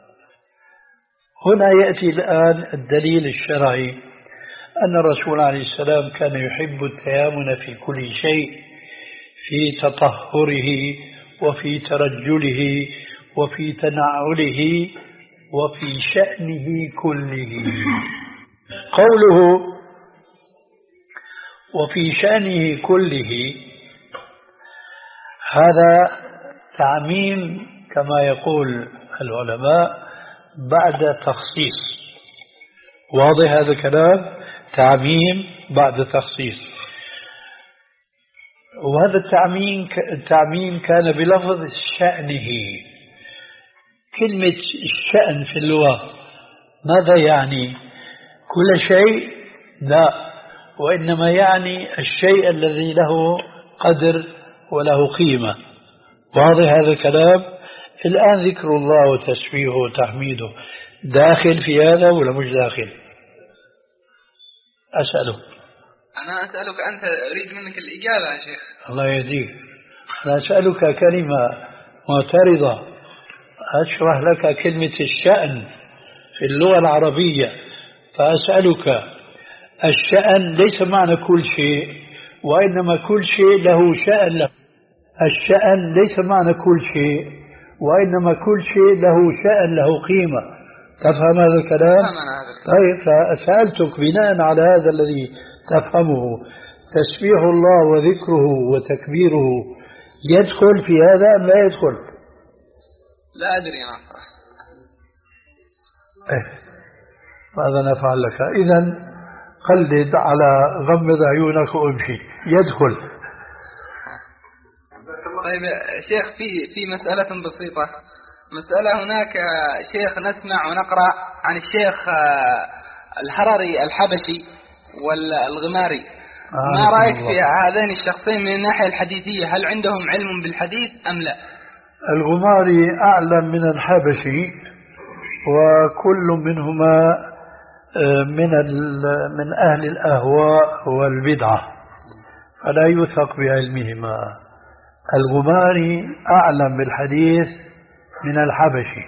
هنا يأتي الآن الدليل الشرعي أن الرسول عليه السلام كان يحب التيامن في كل شيء، في تطهره وفي ترجله وفي تنعله وفي شأنه كله. قوله وفي شأنه كله هذا تعميم كما يقول العلماء بعد تخصيص. واضح هذا الكلام؟ تعميم بعد تخصيص. وهذا التعميم التعميم كان بلفظ شأنه. كلمة الشأن في اللغة ماذا يعني؟ كل شيء؟ لا، وإنما يعني الشيء الذي له قدر وله قيمة. واضح هذا الكلام؟ الآن ذكر الله وتسبيحه وتحميده داخل في هذا ولا مش داخل؟ أسأله. أنا أسألك أنت، أريد منك الإجابة يا شيخ. الله يهديك. أنا أسألك كلمة معترضة، أشرح لك كلمة الشأن في اللغة العربية، فأسألك الشأن ليس معنى كل شيء، وإنما كل شيء له شأن له. الشأن ليس معنى كل شيء، وإنما كل شيء له شأن له قيمة. تفهم هذا الكلام؟ طيب، فسألتك بناء على هذا الذي تفهمه، تسبيح الله وذكره وتكبيره يدخل في هذا أم لا يدخل؟ لا أدري أنا. إيه. ماذا نفعل لك؟ إذن قلد على غمض عيونك وامشي، يدخل. طيب شيخ، في في مسألة بسيطة، مسألة هناك شيخ نسمع ونقرأ عن الشيخ الحرري الحبشي والغماري، آه ما رأيك الله. في هذين الشخصين من الناحية الحديثية؟ هل عندهم علم بالحديث أم لا؟ الغماري أعلم من الحبشي، وكل منهما من من أهل الأهواء والبدعة، فلا يوثق بعلمهما. الغماري أعلم بالحديث من الحبشي.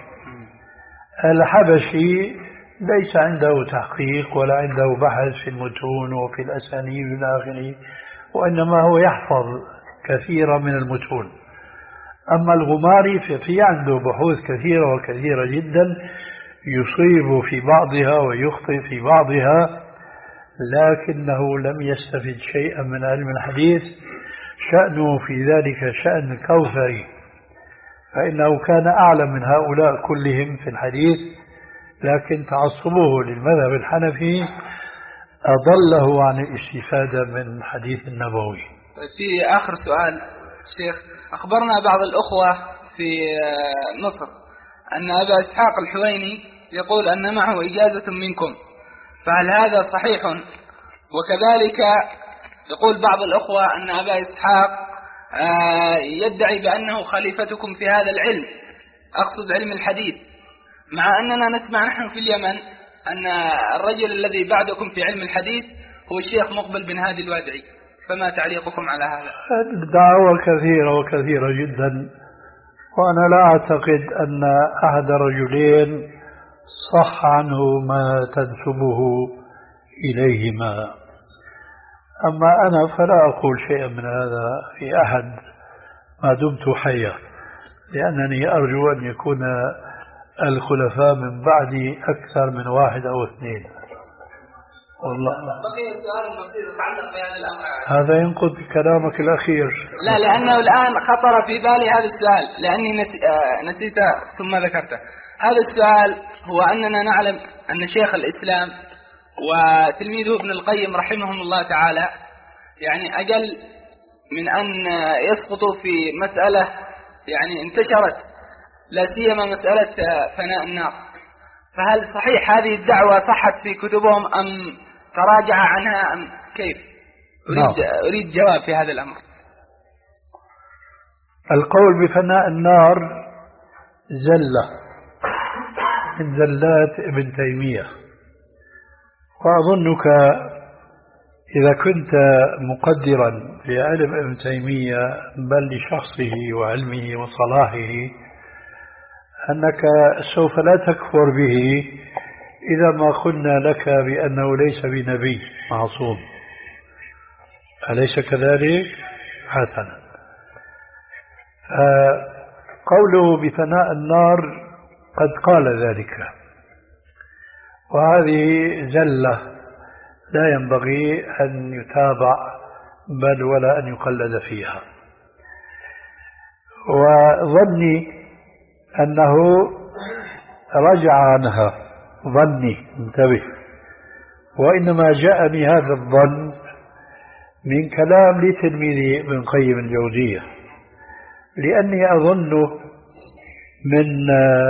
الحبشي ليس عنده تحقيق ولا عنده بحث في المتون وفي الأسانيد إلى آخره، وإنما هو يحفظ كثيرا من المتون. أما الغماري ففي عنده بحوث كثيرة وكثيرة جدا، يصيب في بعضها ويخطئ في بعضها، لكنه لم يستفد شيئا من علم الحديث. شأنه في ذلك شأن كوثري، فإنه كان أعلم من هؤلاء كلهم في الحديث، لكن تعصبه للمذهب الحنفي أضله عن الاستفادة من الحديث النبوي. في آخر سؤال شيخ، أخبرنا بعض الأخوة في مصر أن أبا إسحاق الحويني يقول أن معه إجازة منكم، فهل هذا صحيح؟ وكذلك يقول بعض الأخوة أن أبا إسحاق يدعي بأنه خليفتكم في هذا العلم، أقصد علم الحديث، مع أننا نسمع نحن في اليمن أن الرجل الذي بعدكم في علم الحديث هو الشيخ مقبل بن هادي الوادعي، فما تعليقكم على هذا؟ الدعوة كثيرة وكثيرة جدا، وأنا لا أعتقد أن أحد رجلين صح عنه ما تنسبه إليهما. أما أنا فلا أقول شيئا من هذا في أحد ما دمت حيا، لأنني أرجو أن يكون الخلفاء من بعدي أكثر من واحد أو اثنين. والله بقي سؤال بسيط يتعلق بهذا الأمر. هذا ينقض بكلامك الأخير. لا، لأنه الآن خطر في بالي هذا السؤال، لأني نسي... آه نسيته ثم ذكرته. هذا السؤال هو أننا نعلم أن شيخ الإسلام وتلميذه ابن القيم رحمهم الله تعالى يعني أجل من أن يسقطوا في مسألة يعني انتشرت، لا سيما مسألة فناء النار. فهل صحيح هذه الدعوة صحت في كتبهم أم تراجع عنها أم كيف؟ أريد, أريد جواب في هذا الأمر. القول بفناء النار زلة من زلات ابن تيمية، وأظنك إذا كنت مقدرا لعلم ابن تيمية بل لشخصه وعلمه وصلاحه أنك سوف لا تكفر به إذا ما قلنا لك بأنه ليس بنبي معصوم، أليس كذلك؟ حسنا. قوله بفناء النار قد قال ذلك، وهذه زلة لا ينبغي أن يتابع بل ولا أن يقلد فيها. وظني أنه رجع عنها، ظني انتبه، وإنما جاءني هذا الظن من كلام لتلميذي ابن قيم الجوزية، لأني أظن من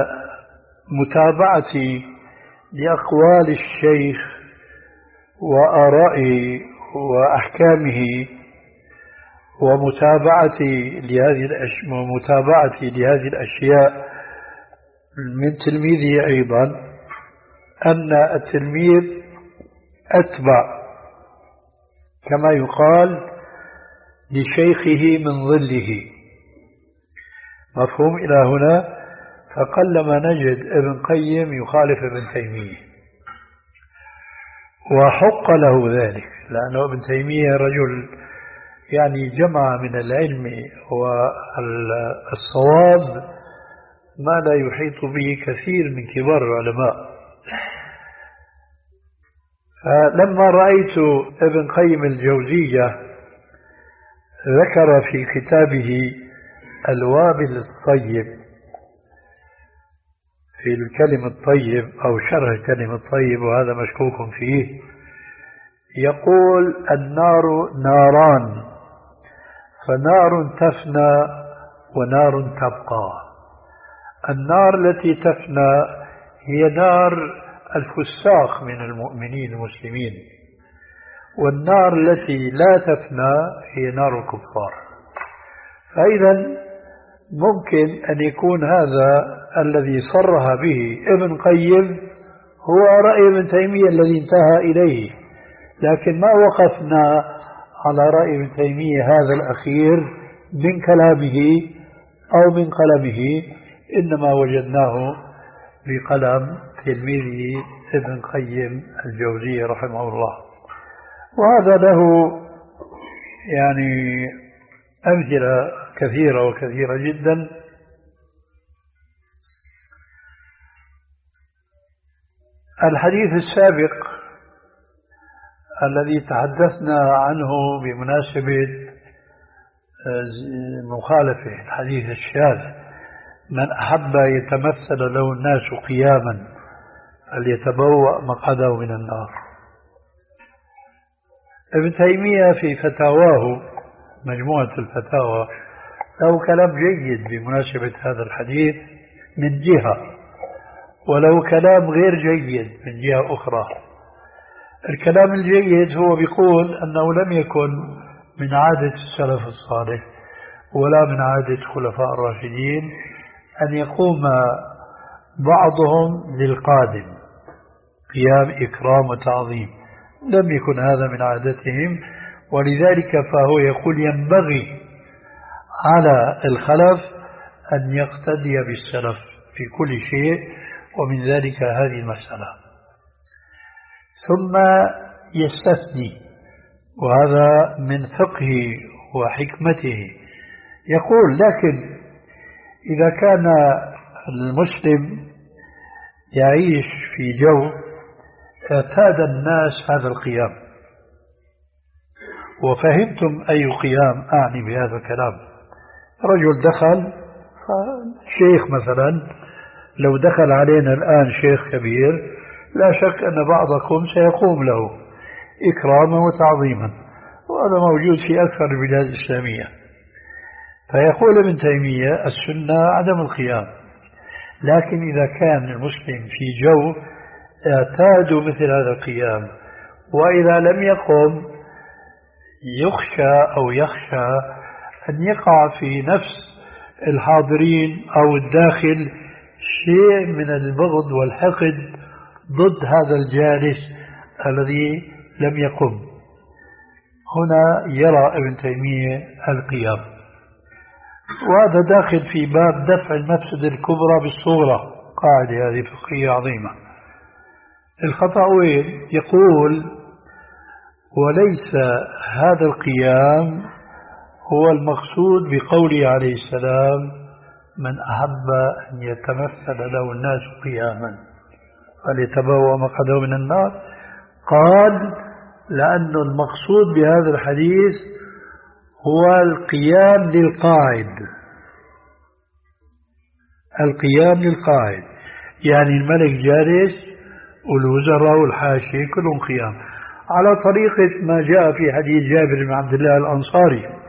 متابعتي لأقوال الشيخ وآرائه وأحكامه ومتابعتي لهذه ومتابعتي لهذه الأشياء من تلميذه أيضا أن التلميذ أتبع كما يقال لشيخه من ظله. مفهوم إلى هنا؟ فقلما نجد ابن قيم يخالف ابن تيمية، وحق له ذلك، لأنه ابن تيمية رجل يعني جمع من العلم والصواب ما لا يحيط به كثير من كبار العلماء. فلما رأيت ابن قيم الجوزية ذكر في كتابه الوابل الطيب في الكلم الطيب أو شرح الكلم الطيب، وهذا مشكوك فيه، يقول النار ناران، فنار تفنى ونار تبقى. النار التي تفنى هي نار الفساق من المؤمنين المسلمين، والنار التي لا تفنى هي نار الكفار. فإذا ممكن أن يكون هذا الذي صرح به ابن قيم هو رأي ابن تيمية الذي انتهى إليه، لكن ما وقفنا على رأي ابن تيمية هذا الأخير من كلامه أو من قلمه، إنما وجدناه بقلم تلميذه ابن قيم الجوزية رحمه الله. وهذا له يعني أمثلة كثيرة وكثيرة جدا. الحديث السابق الذي تحدثنا عنه بمناسبة مخالفة الحديث الشاذ، من أحب يتمثل له الناس قياما فليتبوأ مقعده من النار. ابن تيمية في فتاواه مجموعة الفتاوى له كلام جيد بمناسبة هذا الحديث من جهة، وله كلام غير جيد من جهة أخرى. الكلام الجيد هو بيقول أنه لم يكن من عادة السلف الصالح ولا من عادة خلفاء الراشدين أن يقوم بعضهم للقادم قيام إكرام وتعظيم، لم يكن هذا من عادتهم، ولذلك فهو يقول ينبغي على الخلف أن يقتدي بالسلف في كل شيء، ومن ذلك هذه المسألة. ثم يستثني، وهذا من فقهه وحكمته، يقول لكن إذا كان المسلم يعيش في جو اعتاد الناس هذا القيام، وفهمتم أي قيام أعني بهذا الكلام. رجل دخل، شيخ مثلا، لو دخل علينا الآن شيخ كبير لا شك أن بعضكم سيقوم له إكراما وتعظيما، وهذا موجود في أكثر البلاد الإسلامية. فيقول ابن تيمية السنة عدم القيام، لكن إذا كان المسلم في جو اعتادوا مثل هذا القيام، وإذا لم يقم يخشى أو يخشى أن يقع في نفس الحاضرين أو الداخل شيء من البغض والحقد ضد هذا الجالس الذي لم يقم. هنا يرى ابن تيمية القيام، وهذا داخل في باب دفع المفسدة الكبرى بالصغرى، قاعدة هذه فقهية عظيمة. الخطأ وين؟ يقول وليس هذا القيام هو المقصود بقوله عليه السلام من أحب أن يتمثل له الناس قياما فليتبوأ مقعده من النار. قال لأن المقصود بهذا الحديث هو القيام للقاعد، القيام للقاعد، يعني الملك جالس والوزراء والحاشية كلهم قيام، على طريقة ما جاء في حديث جابر بن عبد الله الأنصاري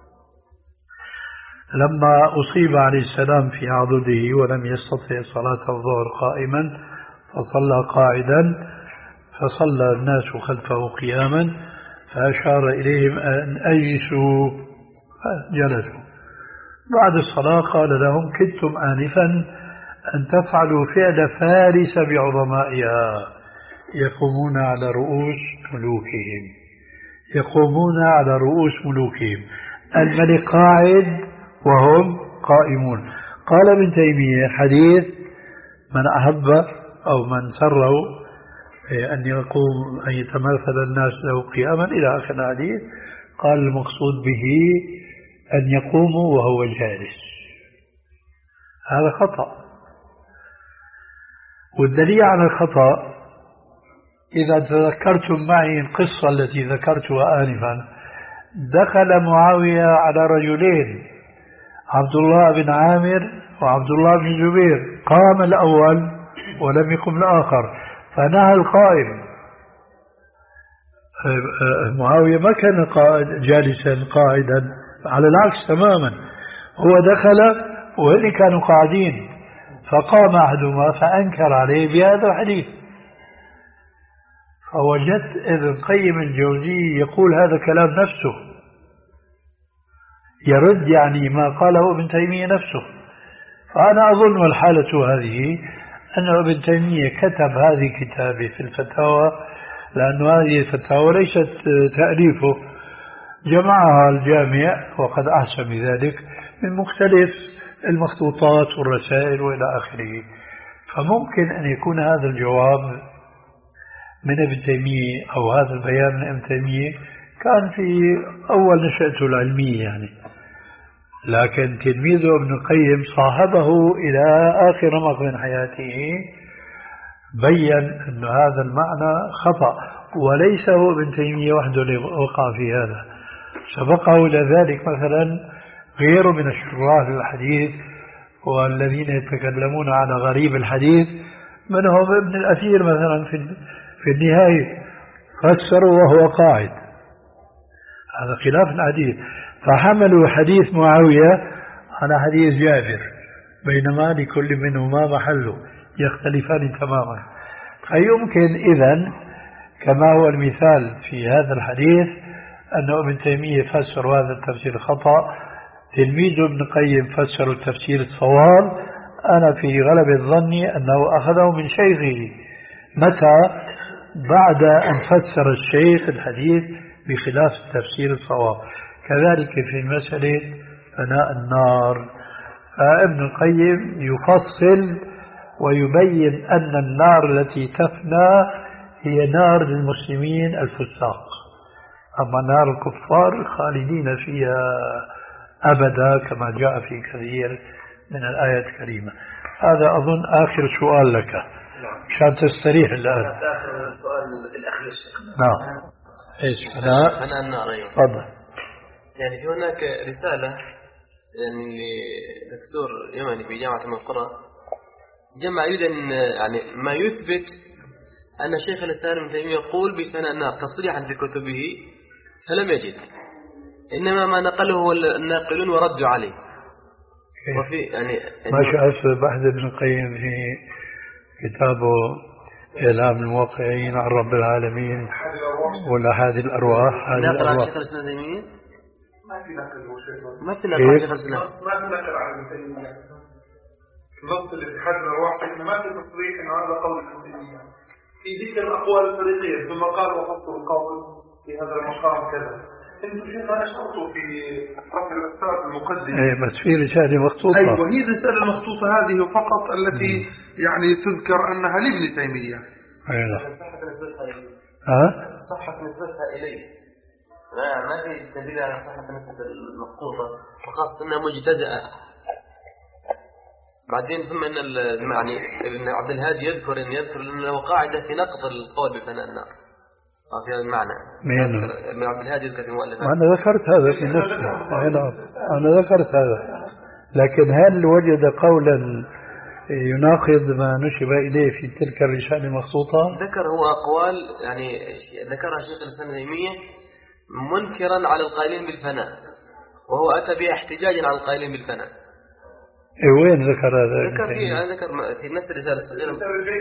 لما أصيب عليه السلام في عضده ولم يستطع صلاة الظهر قائما فصلى قاعدا، فصلى الناس خلفه قياما، فأشار إليهم أن أجلسوا، جلسوا. بعد الصلاة قال لهم كدتم آنفا أن تفعلوا فعل فارس بعظمائها، يقومون على رؤوس ملوكهم، يقومون على رؤوس ملوكهم. الملك قاعد وهم قائمون. قال ابن تيمية حديث من أحب أو من سره أن يقوم أن يتماثل الناس له قياما إلى آخر الحديث، قال المقصود به أن يقوموا وهو جالس. هذا خطأ، والدليل على الخطأ إذا تذكرتم معي القصة التي ذكرتها آنفا، دخل معاوية على رجلين، عبد الله بن عامر وعبد الله بن زبير، قام الأول ولم يقم الآخر فنهى القائم. معاوية ما كان قائد جالسا قاعدا، على العكس تماما، هو دخل وهن كانوا قاعدين، فقام أحدهما فأنكر عليه بهذا الحديث. فوجدت ابن القيم الجوزي يقول هذا كلام نفسه، يرد يعني ما قاله ابن تيمية نفسه. فأنا أظن والحالة هذه أن ابن تيمية كتب هذه كتابه في الفتاوى، لأن هذه الفتاوى ليست تأليفه، جمعها الجامع وقد أحسن بذلك من مختلف المخطوطات والرسائل وإلى آخره. فممكن أن يكون هذا الجواب من ابن تيمية أو هذا البيان من ابن تيمية كان في أول نشأته العلمية يعني، لكن تلميذه ابن القيم صاحبه إلى آخر رمق من حياته بيّن أن هذا المعنى خطأ، وليس هو ابن تيمية وحده اللي وقع في هذا، سبقه إلى ذلك مثلا غيره من الشراح للحديث والذين يتكلمون على غريب الحديث، منهم ابن الأثير مثلا في في النهاية فسروا وهو قاعد، هذا خلاف الحديث. فحملوا حديث معاوية على حديث جابر، بينما لكل منهما محله، يختلفان تماما. فيمكن إذن كما هو المثال في هذا الحديث أن ابن تيمية فسر هذا التفسير خطأ، تلميذ ابن القيم فسر التفسير الصواب. أنا في غلب الظن أنه أخذه من شيخه، متى؟ بعد أن فسر الشيخ الحديث بخلاف التفسير الصواب. كذلك في مسألة فناء النار، فابن القيم يفصل ويبين أن النار التي تفنى هي نار للمسلمين الفساق، أما نار الكفار خالدين فيها أبدا كما جاء في كثير من الآيات الكريمة. هذا أظن آخر سؤال لك عشان تستريح الآن. آخر السؤال الأخير شيخ. نعم. إيش فناء؟ فناء النار. أيوة. تفضل. يعني في هناك رسالة يعني لدكتور يمني في جامعة أم القرى، جمع أيضا يعني ما يثبت أن شيخ الإسلام ابن تيمية يقول بفناء النار تصريحا في كتبه، فلم يجد، إنما ما نقله هو الناقلون وردوا عليه. وفي يعني ما شاف بحث ابن القيم في كتابه إعلام الموقعين عن رب العالمين ولا هذه الأرواح، هذه نقل عن الأرواح. شيخ الإسلام ابن تيمية ما في نقل وشيء، ما في نقل عن شيخ الإسلام، ما في نقل عن ابن تيمية. النص اللي في حد الأرواح ما في تصريح إنه هذا قول ابن تيمية، في ذكر الأقوال الفريقية ثم قال وفصل القول في هذا المقام كذا. انتم شيخ ما اشرتوا في رفع الأستاذ المقدم. ايه بس في رسالة مخطوطة. ايوه هي الرسالة المخطوطة هذه فقط التي يعني تذكر أنها لابن تيمية. ايوه. صحة نسبتها إليه. ها؟ صحة نسبتها إليه. لا ما في دليل على صحة نسبة المخطوطة، وخاصة أنها مجتزئة. بعدين ثم أن يعني ابن عبد الهادي يذكر أن يذكر أنه قاعدة في نقض القول بفناء النار. في هذا المعنى. مين؟ ابن عبد الهادي يذكر في مؤلفات. أنا ذكرت هذا في نفسي. أنا أنا ذكرت هذا، لكن هل وجد قولا يناقض ما نسب إليه في تلك الرسالة المخطوطة؟ ذكر هو أقوال يعني ذكرها شيخ الإسلام ابن تيمية منكرا على القائلين بالفناء، وهو أتى بها احتجاجا على القائلين بالفناء. إيه وين ذكر هذا؟ ذكر في ذكر في نفس الرسالة الصغيرة.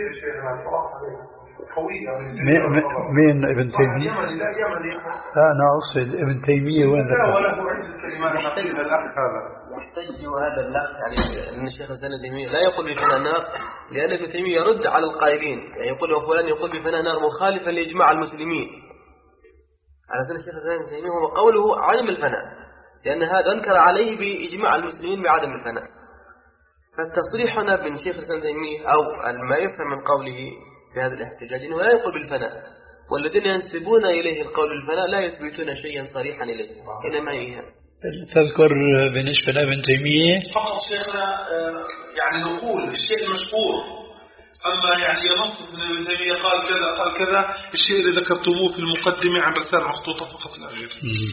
مين ابن تيمية؟ لا أنا أقصد ابن تيمية وين ذكر؟ وله عدة كلمات نقيلة الأخ هذا. احتجوا هذا النقد يعني أن الشيخ الإسلام ابن تيمية لا يقول بفناء النار، لأن ابن تيمية يرد على القائلين، يعني يقول وفلان يقول بفناء النار مخالفا لإجماع المسلمين. على سنة الشيخ الإسلام ابن تيمية هو قوله عدم الفناء، لأن هذا أنكر عليه بإجماع المسلمين بعدم الفناء. فالتصريح هنا من شيخ الإسلام ابن تيمية أو ما يفهم من قوله في هذا الاحتجاج أنه لا يقول بالفناء، والذين ينسبون إليه القول بالفناء لا يثبتون شيئا صريحا إليه، إنما إيهام. تذكر بالنسبة لابن تيمية فقط شيخنا يعني نقول الشيء المشهور، أما يعني ينص أن ابن تيمية قال كذا قال كذا، الشيء اللي ذكرتموه في المقدمة عن رسالة مخطوطة فقط لا غير.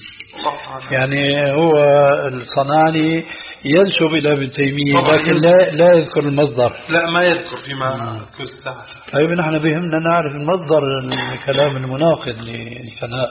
يعني هو الصنعاني ينسب إلى ابن تيمية لكن لا لا يذكر المصدر، لا ما يذكر فيما كل ساعة. طيب نحن بهمنا نعرف المصدر الكلام المناقض للفناء.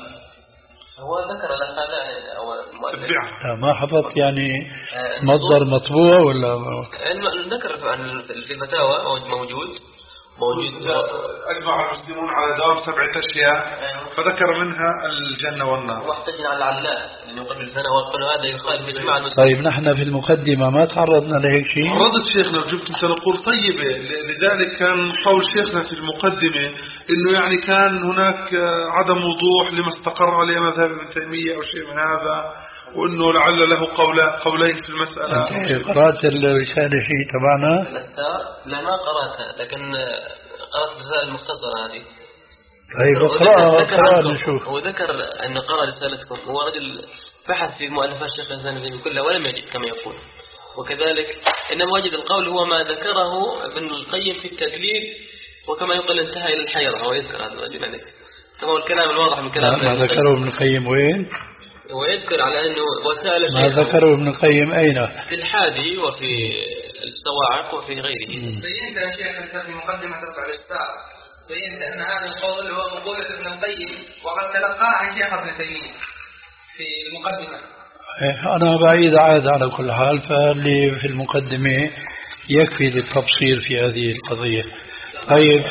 هو ذكر الفناء أو لا ما حفظت يعني مصدر مطبوع ولا ذكر في الفتاوى موجود موجود أجمع المسلمون على دار سبعة أشياء فذكر منها الجنة والنار، واحتجنا على العلاء يعني قبل السنة وقالوا هذا يخالف إجماع المسلمين. طيب نحن في المقدمة ما تعرضنا لهيك شيء؟ تعرضت شيخنا وجبت مثل نقول طيبة، لذلك كان قول شيخنا في المقدمة إنه يعني كان هناك عدم وضوح لما استقر عليه مذهب ابن تيمية أو شيء من هذا، وإنه لعل له قولا قولين في المسألة. أنت قرأت الرسالة شيء تبعنا؟ لا ما قرأتها، لكن قرأت الرسالة المختصرة هذه. طيب اقرأها اقرأها نشوف. هو ذكر أن قرأ رسالتكم، هو رجل بحث في مؤلفات الشيخ الإسلام كلها ولم يجد كما يقول، وكذلك إنما وجد القول هو ما ذكره ابن القيم في التدليل، وكما يقول انتهى إلى الحيرة. هو يذكر هذا الرجل عليه كما هو الكلام الواضح من كلام ما ذكره ابن القيم وين؟ ويذكر على أنه وسائل ما ذكره ابن القيم أين؟ في الحادي وفي الصواعق وفي غيره. بينت يا شيخ أنت في مقدمة تسع الإشتاء بينت أن هذا القول هو مقولة ابن القيم وقد تلقاه عن شيخ ابن تيمية في المقدمة. أنا بعيد عاد على كل حال، فاللي في المقدمة يكفي للتبصير في هذه القضية. طيب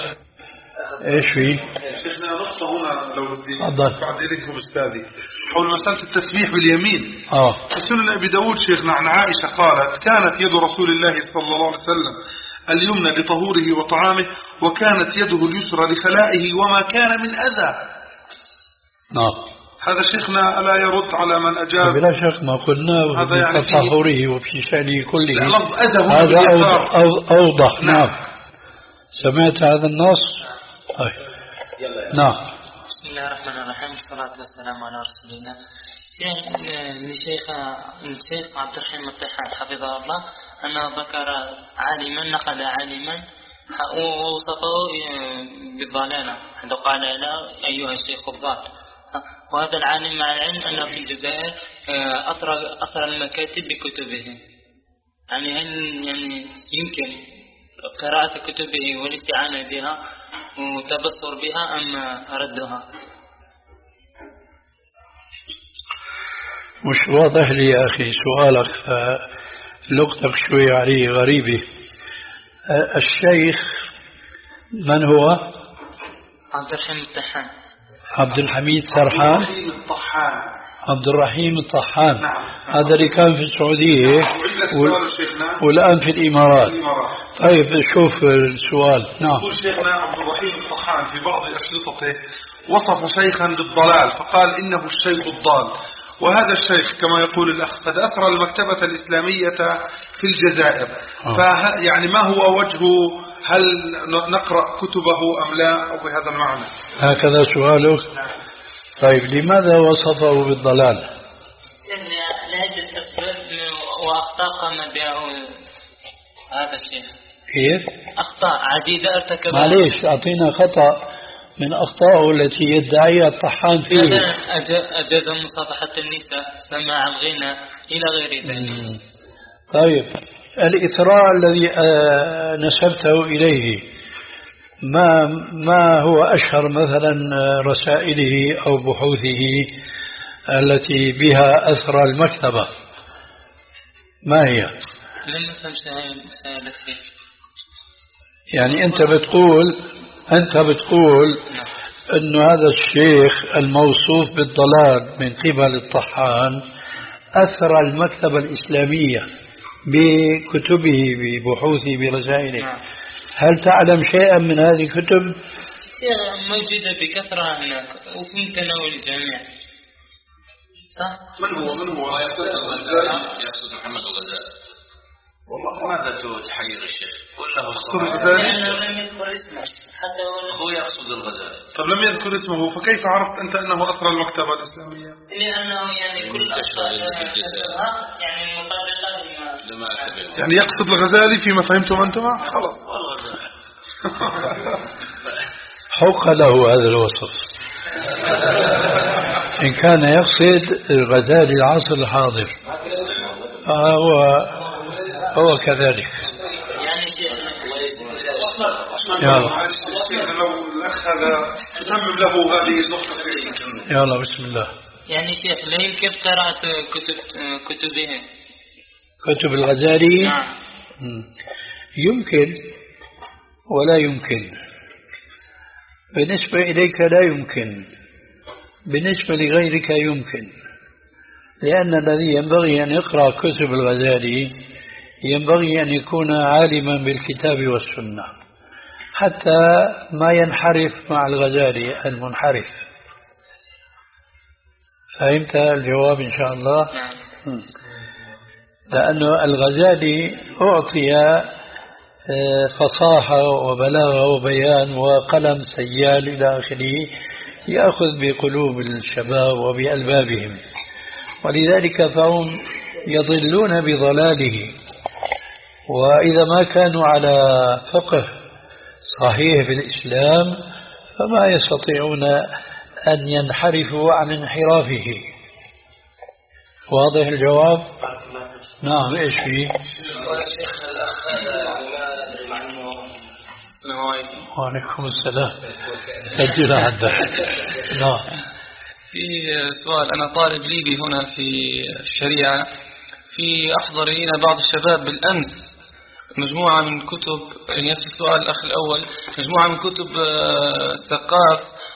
إيش في؟ شيخنا نقطة هنا لو بدي بعد إذنكم أستاذي حول مسألة التسبيح باليمين. آه. في سنن أبي داود شيخنا عن عائشة قالت كانت يد رسول الله صلى الله عليه وسلم اليمنى لطهوره وطعامه، وكانت يده اليسرى لخلائه وما كان من أذى. نعم. هذا شيخنا ألا يرد على من أجاب؟ بلا شك ما قلنا في يعني تطهره وفي شأنه كله. هذا أوضح, أوضح. نعم. نعم سمعت هذا النص؟ طيب. نعم. بسم الله الرحمن الرحيم، والصلاة والسلام على رسول الله. لشيخ الشيخ عبد الرحيم الطحان حفظه الله أنه ذكر عالما نقل عالما ووصفه بالضلالة، حيث قال لا أيها الشيخ الضال. وهذا العالم مع العلم أنه في الجزائر أثر أثر المكاتب بكتبه. يعني هل يعني يمكن قراءة كتبه والاستعانة بها وتبصر بها أم ردها؟ مش واضح لي يا أخي سؤالك، لغتك شوي عليه غريبة. الشيخ من هو؟ عبد الرحيم الطحان. عبد الحميد سرحان. عبد الرحيم الطحان. نعم. هذا اللي كان في السعودية والآن في الإمارات. طيب شوف السؤال. نعم. يقول شيخنا عبد الرحيم الطحان في بعض أشرطته وصف شيخا بالضلال فقال إنه الشيخ الضال، وهذا الشيخ كما يقول الأخ قد أثر المكتبة الإسلامية في الجزائر. آه. فيعني ما هو وجهه؟ هل نقرأ كتبه أم لا، أو بهذا المعنى؟ هكذا سؤالك. طيب لماذا وصفه بالضلال؟ يعني لعدة أسباب وأخطاء قام بها هذا الشيخ. كيف؟ أخطاء عديدة ارتكبها. معليش أعطينا خطأ من أخطائه التي يدعيها الطحان فيه. أجاز مصافحة النساء، سماع الغنى إلى غير ذلك. طيب الإثراء الذي نسبته إليه ما ما هو أشهر مثلا رسائله أو بحوثه التي بها أثر المكتبة؟ ما هي؟ لم أفهم سؤالك. يعني أنت بتقول أنت بتقول أن هذا الشيخ الموصوف بالضلال من قبل الطحان أثر المكتبة الإسلامية بكتبه ببحوثه برسائله. هل تعلم شيئا من هذه الكتب؟ موجودة بكثرة هناك وفي تناول الجميع. صح؟ من هو من هو يقصد محمد الغزالي؟ والله ماذا تحير الشيخ؟ قل له لأنه لم يذكر اسمه حتى هو يقصد الغزالي. طب لم يذكر اسمه فكيف عرفت أنت أنه أثر المكتبة الإسلامية؟ لأنه يعني كل أشخاص يعني مطابقة لما يعني يقصد الغزالي فيما فهمتم أنتم؟ خلاص حق له هذا الوصف. إن كان يقصد الغزالي العصر الحاضر هو هو كذلك. يعني شيخ يلا لو الأخ هذا تتمم له هذه النقطة. يلا بسم الله. يعني شيخ لين كيف قرأت كتب كتبه كتب الغزالي؟ نعم. يمكن ولا يمكن. بالنسبة إليك لا يمكن، بالنسبة لغيرك يمكن، لأن الذي ينبغي أن يقرأ كتب الغزالي ينبغي أن يكون عالما بالكتاب والسنة حتى ما ينحرف مع الغزالي المنحرف. فهمت الجواب إن شاء الله؟ لأنه الغزالي أعطي فصاحة وبلاغة وبيان وقلم سيال إلى آخره يأخذ بقلوب الشباب وبألبابهم، ولذلك فهم يضلون بضلاله. وإذا ما كانوا على فقه صحيح في الإسلام فما يستطيعون أن ينحرفوا عن انحرافه. واضح الجواب؟ نعم. إيش فيه؟ وعليكم السلام. سجل عندك. نعم. في سؤال، أنا طالب ليبي هنا في الشريعة، في أحضر لنا بعض الشباب بالأمس مجموعة من كتب، يعني نفس السؤال الأخ الأول، مجموعة من كتب الثقاف،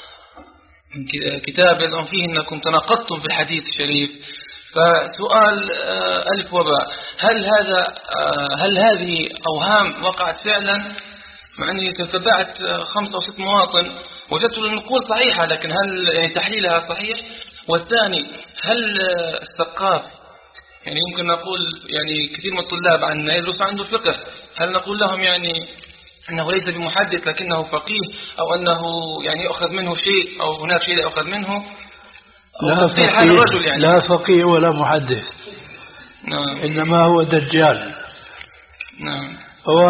كتاب يدعون فيه أنكم تناقضتم في الحديث الشريف. فسؤال ألف وباء، هل هذا هل هذه أوهام وقعت فعلا؟ مع أني تتبعت خمسة أو ست مواطن وجدت النقول صحيحة، لكن هل يعني تحليلها صحيح؟ والثاني، هل الثقاف يعني يمكن نقول يعني كثير من الطلاب عندنا يدرس عنده الفقه، هل نقول لهم يعني أنه ليس بمحدث لكنه فقيه، أو أنه يعني يأخذ منه شيء أو هناك شيء يأخذ منه؟ لا فقيه, يعني. لا فقيه ولا محدث. نعم. إنما هو دجال. نعم. هو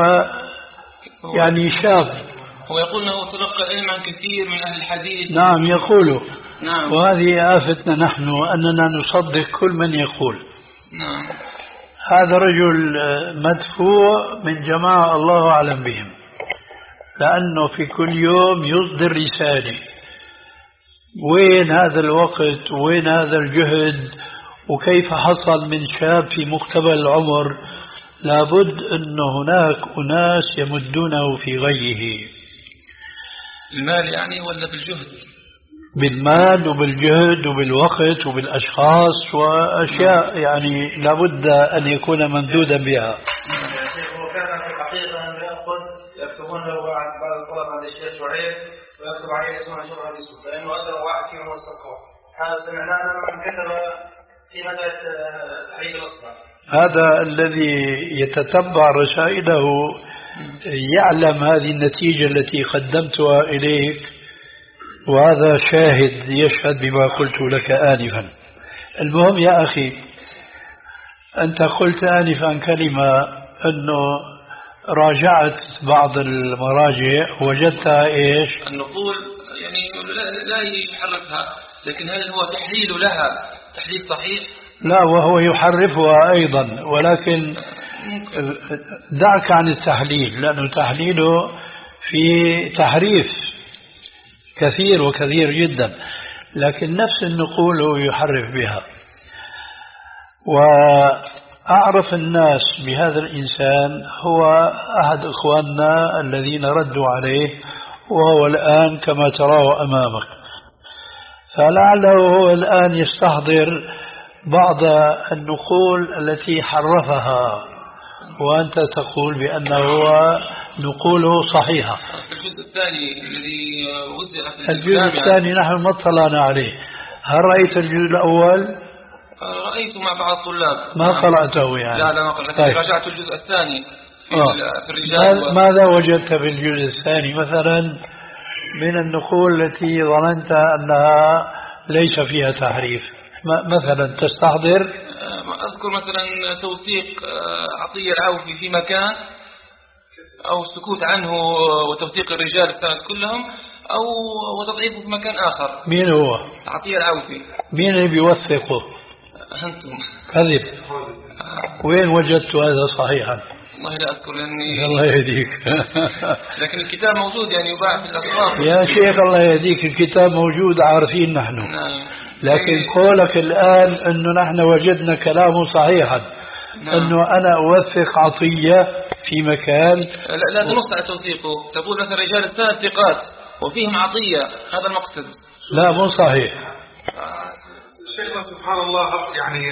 يعني شاب. هو يقول أنه تلقى العلم عن كثير من أهل الحديث. نعم يقوله. نعم. وهذه آفتنا نحن أننا نصدق كل من يقول. نعم. هذا رجل مدفوع من جماعة الله أعلم بهم، لأنه في كل يوم يصدر رسالة. وين هذا الوقت وين هذا الجهد؟ وكيف حصل من شاب في مقتبل العمر؟ لابد أن هناك أناس يمدونه في غيه. المال يعني ولا بالجهد؟ بالمال وبالجهد وبالوقت وبالأشخاص وأشياء يعني لابد أن يكون ممدودا بها. وكان في الحقيقة أن يأخذ يكتبون له بعض الطلب عند الشيخ شعيب ويكتب عليه اسمه شرح الاسم، لأنه أكثر واحد فيهم هو السقاف. هذا سمعناه من كتب في مسألة تحريك الأصبع. هذا الذي يتتبع رسائله يعلم هذه النتيجة التي قدمتها إليك، وهذا شاهد يشهد بما قلت لك آنفا. المهم يا أخي، أنت قلت آنفا كلمة أنه راجعت بعض المراجع وجدتها إيش؟ النقول يعني لا يحرفها، لكن هل هو تحليل لها تحليل صحيح؟ لا، وهو يحرفها أيضا، ولكن دعك عن التحليل، لأنه تحليله في تحريف كثير وكثير جدا، لكن نفس النقول هو يحرف بها. وأعرف الناس بهذا الإنسان هو أحد إخواننا الذين ردوا عليه، وهو الآن كما تراه أمامك، فلعله هو الآن يستحضر بعض النقول التي حرفها، وأنت تقول بأنه نقوله صحيحة. الجزء الثاني الذي وزع في الجزء الثاني نحن ما اطلعنا عليه. هل رأيت الجزء الأول؟ رأيته مع بعض الطلاب. ما قرأته يعني؟ لا لا ما قرأته. طيب. راجعت الجزء الثاني في, آه. في الرجال. و... ماذا وجدت في الجزء الثاني مثلا من النقول التي ظننت أنها ليس فيها تحريف؟ مثلا تستحضر؟ أذكر مثلا توثيق عطية العوفي في مكان، أو السكوت عنه وتوثيق الرجال الثلاث كلهم، أو وتضعيفه في مكان آخر. مين هو؟ عطية العوفي. مين اللي بيوثقه؟ أنتم. كذب. وين وجدت هذا صحيحا؟ والله لا أذكر لأني الله يهديك. لكن الكتاب موجود يعني يباع في الأسواق. يا شيخ الله يهديك، الكتاب موجود عارفين نحن. نعم. لكن قولك الآن أنه نحن وجدنا كلامه صحيحا. نعم. أنه أنا أوثق عطية في مكان. لا, لا تنص على توثيقه، تقول مثلا رجال الثلاث ثقات وفيهم عطية، هذا المقصد. لا مو صحيح. شيخنا سبحان الله، يعني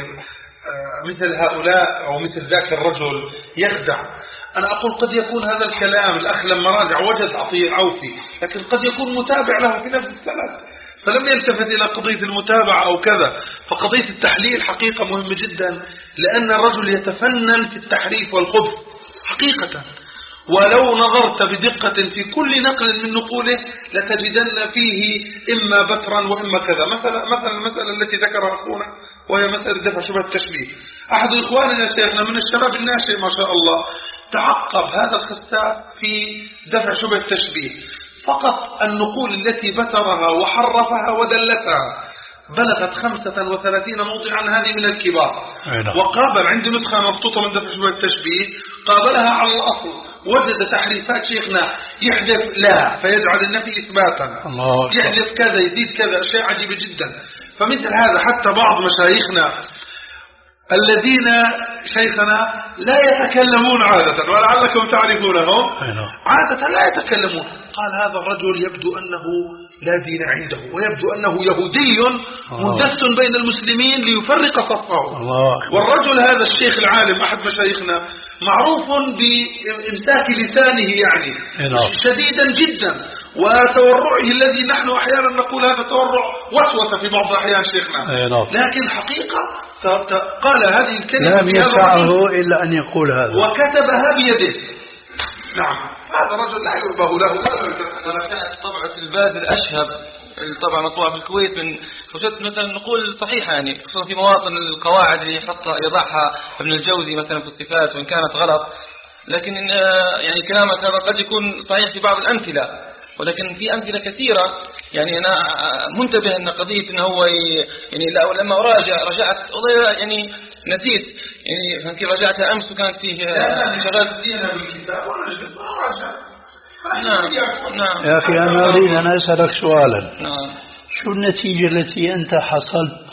مثل هؤلاء أو مثل ذاك الرجل يخدع. أنا أقول قد يكون هذا الكلام الأخ لما راجع وجد عطية العوفي، لكن قد يكون متابع له في نفس السنة فلم يلتفت إلى قضية المتابعة أو كذا. فقضية التحليل حقيقة مهمة جدا، لأن الرجل يتفنن في التحريف والخبث حقيقة. ولو نظرت بدقة في كل نقل من نقوله لتجدن فيه إما بترا وإما كذا. مثلا مثلا المسألة التي ذكرها أخونا وهي مسألة دفع شبهة التشبيه. أحد إخواننا شيخنا من الشباب الناشئ ما شاء الله تعقب هذا الخساء في دفع شبهة التشبيه. فقط النقول التي بترها وحرفها ودلتها بلغت خمسة وثلاثين موضعا، هذه من الكبار. وقابل عندي نسخة مبسوطة من دفع شبهة التشبيه، قابلها على الأصل وجد تحريفات شيخنا، يحذف لا فيجعل النفي إثباتا، يحذف كذا يزيد كذا، أشياء عجيبة جدا. فمثل هذا حتى بعض مشايخنا الذين شيخنا لا يتكلمون عادة ولعلكم تعرفونهم عادة لا يتكلمون، قال هذا الرجل يبدو أنه لا دين عنده ويبدو أنه يهودي مندس بين المسلمين ليفرق صفه. والرجل هذا الشيخ العالم أحد مشايخنا معروف بإمساك لسانه يعني شديدا جدا، وتورعه الذي نحن أحيانا نقول هذا تورع وسوسة في بعض الأحيان شيخنا، لكن حقيقة قال هذه الكلمة لم يسعه إلا أن يقول هذا وكتبها بيده. نعم هذا رجل لا يؤبه له. ولا كانت طبعة الباز الأشهب الطبعة مطبوعة في الكويت من وجدت مثلا نقول صحيحة يعني، خصوصا في مواطن القواعد اللي يحطها يضعها ابن الجوزي مثلا في الصفات وإن كانت غلط، لكن يعني كلامك هذا قد يكون صحيح في بعض الأمثلة، ولكن في أمثلة كثيرة. يعني أنا منتبه أن قضية أنه هو يعني لما راجع رجعت والله يعني نسيت يعني كيف رجعتها أمس وكانت فيه شغلت زينة بالكتاب ولا جلس ما راجع. نعم نعم يا أخي أنا أريد أن أسألك سؤالا. نعم. شو النتيجة التي أنت حصلت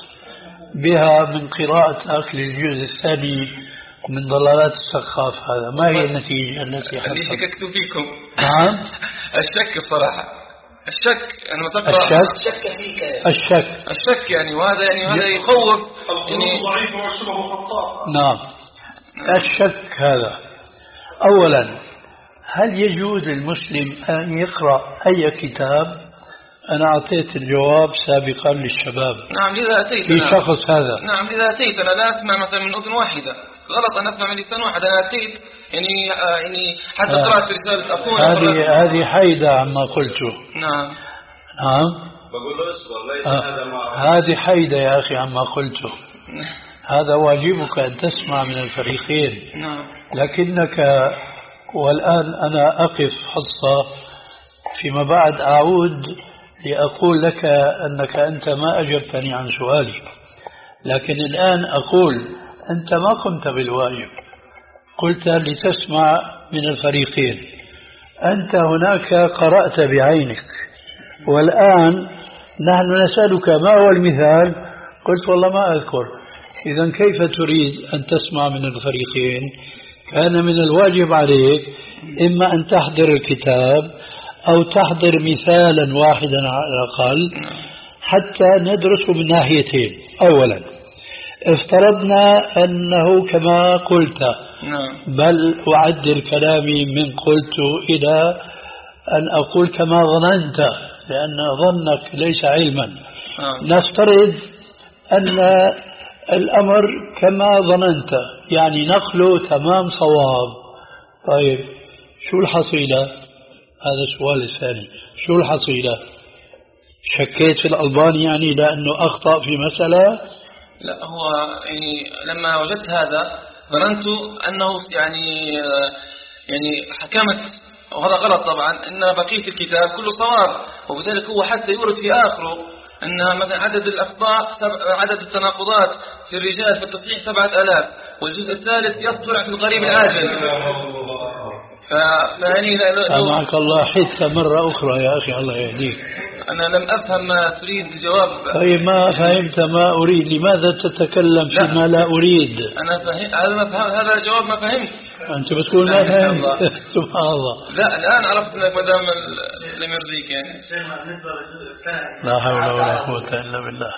بها من قراءتك للجزء الثاني من ضلالات السقاف هذا؟ ما هي النتيجة التي حصلت؟ اللي شككت فيكم. نعم. الشك بصراحة. الشك أنا ما تقرأ الشك فيك الشك الشك يعني، وهذا يعني هذا يخوف يعني ضعيف وشبه خطاء. نعم. الشك هذا أولا، هل يجوز للمسلم أن يقرأ أي كتاب؟ أنا أعطيت الجواب سابقا للشباب. نعم لذا أتيت في شخص هذا. نعم لذا أتيت أنا لا أسمع مثلا من أذن واحدة، غلط أن أسمع من لسان واحد. أنا أتيت يعني يعني حتى قرأت رسالة أخونا. هذه هذه حيدة عما قلته. نعم نعم بقول له اصبر ليس آه. هذا ما هذه حيدة يا أخي عما قلته. هذا واجبك أن تسمع من الفريقين. نعم. لكنك والآن أنا أقف حصة فيما بعد أعود لأقول لك أنك أنت ما أجبتني عن سؤالي، لكن الآن أقول أنت ما قمت بالواجب، قلت لتسمع من الفريقين. أنت هناك قرأت بعينك، والآن نحن نسألك ما هو المثال، قلت والله ما أذكر. إذن كيف تريد أن تسمع من الفريقين؟ كان من الواجب عليك إما أن تحضر الكتاب أو تحضر مثالا واحدا على الأقل حتى ندرسه من ناحيتين. أولا افترضنا أنه كما قلت، بل أعدل كلامي من قلت إلى أن أقول كما ظننت، لأن ظنك ليس علما. نفترض أن الأمر كما ظننت، يعني نقله تمام صواب. طيب شو الحصيلة؟ هذا السؤال الثاني، شو الحصيلة؟ شكيت في الألباني يعني لأنه أخطأ في مسألة؟ لا، هو يعني لما وجدت هذا ظننت أنه يعني يعني حكمت، وهذا غلط طبعا، أن بقية الكتاب كله صواب، وبذلك هو حتى يورد في آخره أن مثلا عدد الأخطاء، عدد التناقضات في الرجال في التصحيح سبعة آلاف، والجزء الثالث يصدر في القريب العاجل. فيعني سامحك الله حث مرة أخرى يا أخي، الله يهديك. أنا لم أفهم ما تريد الجواب. طيب ما فهمت ما أريد، لماذا تتكلم فيما لا أريد؟ أنا فهم هذا ما فهم، هذا الجواب ما فهمت. أنت بتقول ما فهمت. سبحان الله. لا الآن عرفت أنك ما دام لم يرضيك يعني. لا حول ولا قوة إلا بالله.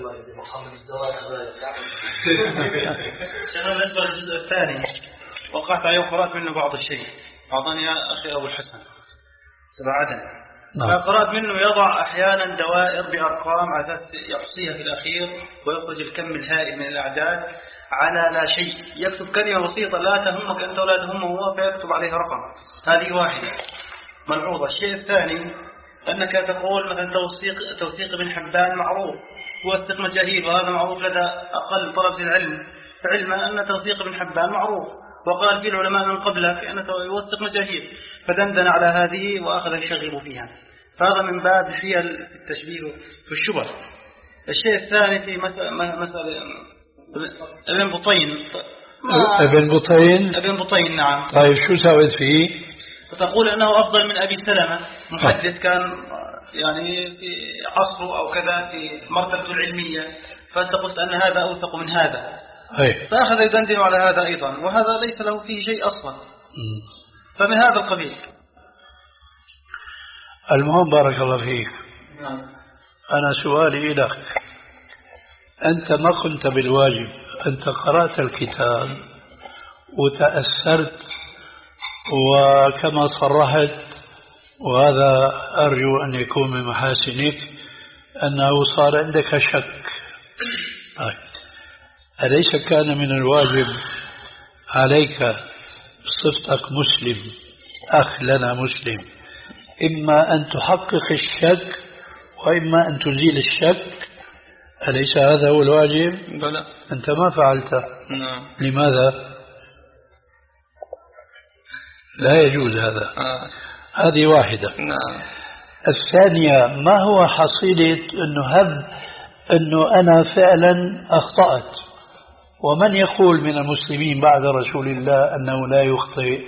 بالنسبة للجزء الثاني وقعت عليه قرأت منه بعض الشيء، أعطاني يا أخي أبو الحسن تبع عدن. فقرأت منه يضع أحيانا دوائر بأرقام على أساس يحصيها في الأخير ويخرج الكم الهائل من الأعداد على لا شيء، يكتب كلمة بسيطة لا تهمك أنت ولا تهمه هو، فيكتب عليها رقم. هذه واحدة ملحوظة. الشيء الثاني أنك تقول مثلا توثيق توثيق ابن حبان معروف، وثق مجاهيل، وهذا معروف لدى أقل طلبة العلم، علما أن توثيق ابن حبان معروف، وقال في العلماء من قبلك أنه يوثق مجاهيل، فدندن على هذه وأخذ يشغب فيها. فهذا من باب حيل التشبيه في الشبه. الشيء الثاني في مسألة ابن بطين. ابن بطين ابن بطين نعم. طيب شو سويت فيه؟ فتقول أنه أفضل من أبي سلمة، محدث كان يعني في عصره أو كذا في مرتبته العلمية، فأنت قلت أن هذا أوثق من هذا. أي. فأخذ يدندن على هذا أيضا، وهذا ليس له فيه شيء أصلا. م. فمن هذا القبيل. المهم بارك الله فيك. نعم. أنا سؤالي لك، أنت ما كنت بالواجب، أنت قرأت الكتاب وتأثرت، وكما صرحت، وهذا أرجو أن يكون من محاسنك، أنه صار عندك شك. طيب أليس كان من الواجب عليك صفتك مسلم، أخ لنا مسلم، إما أن تحقق الشك وإما أن تزيل الشك؟ أليس هذا هو الواجب؟ بلى. أنت ما فعلته. نعم. لماذا؟ لا يجوز هذا. آه. هذه واحدة. نعم. الثانية، ما هو حصيلة أنه هب أنه أنا فعلا أخطأت؟ ومن يقول من المسلمين بعد رسول الله أنه لا يخطئ؟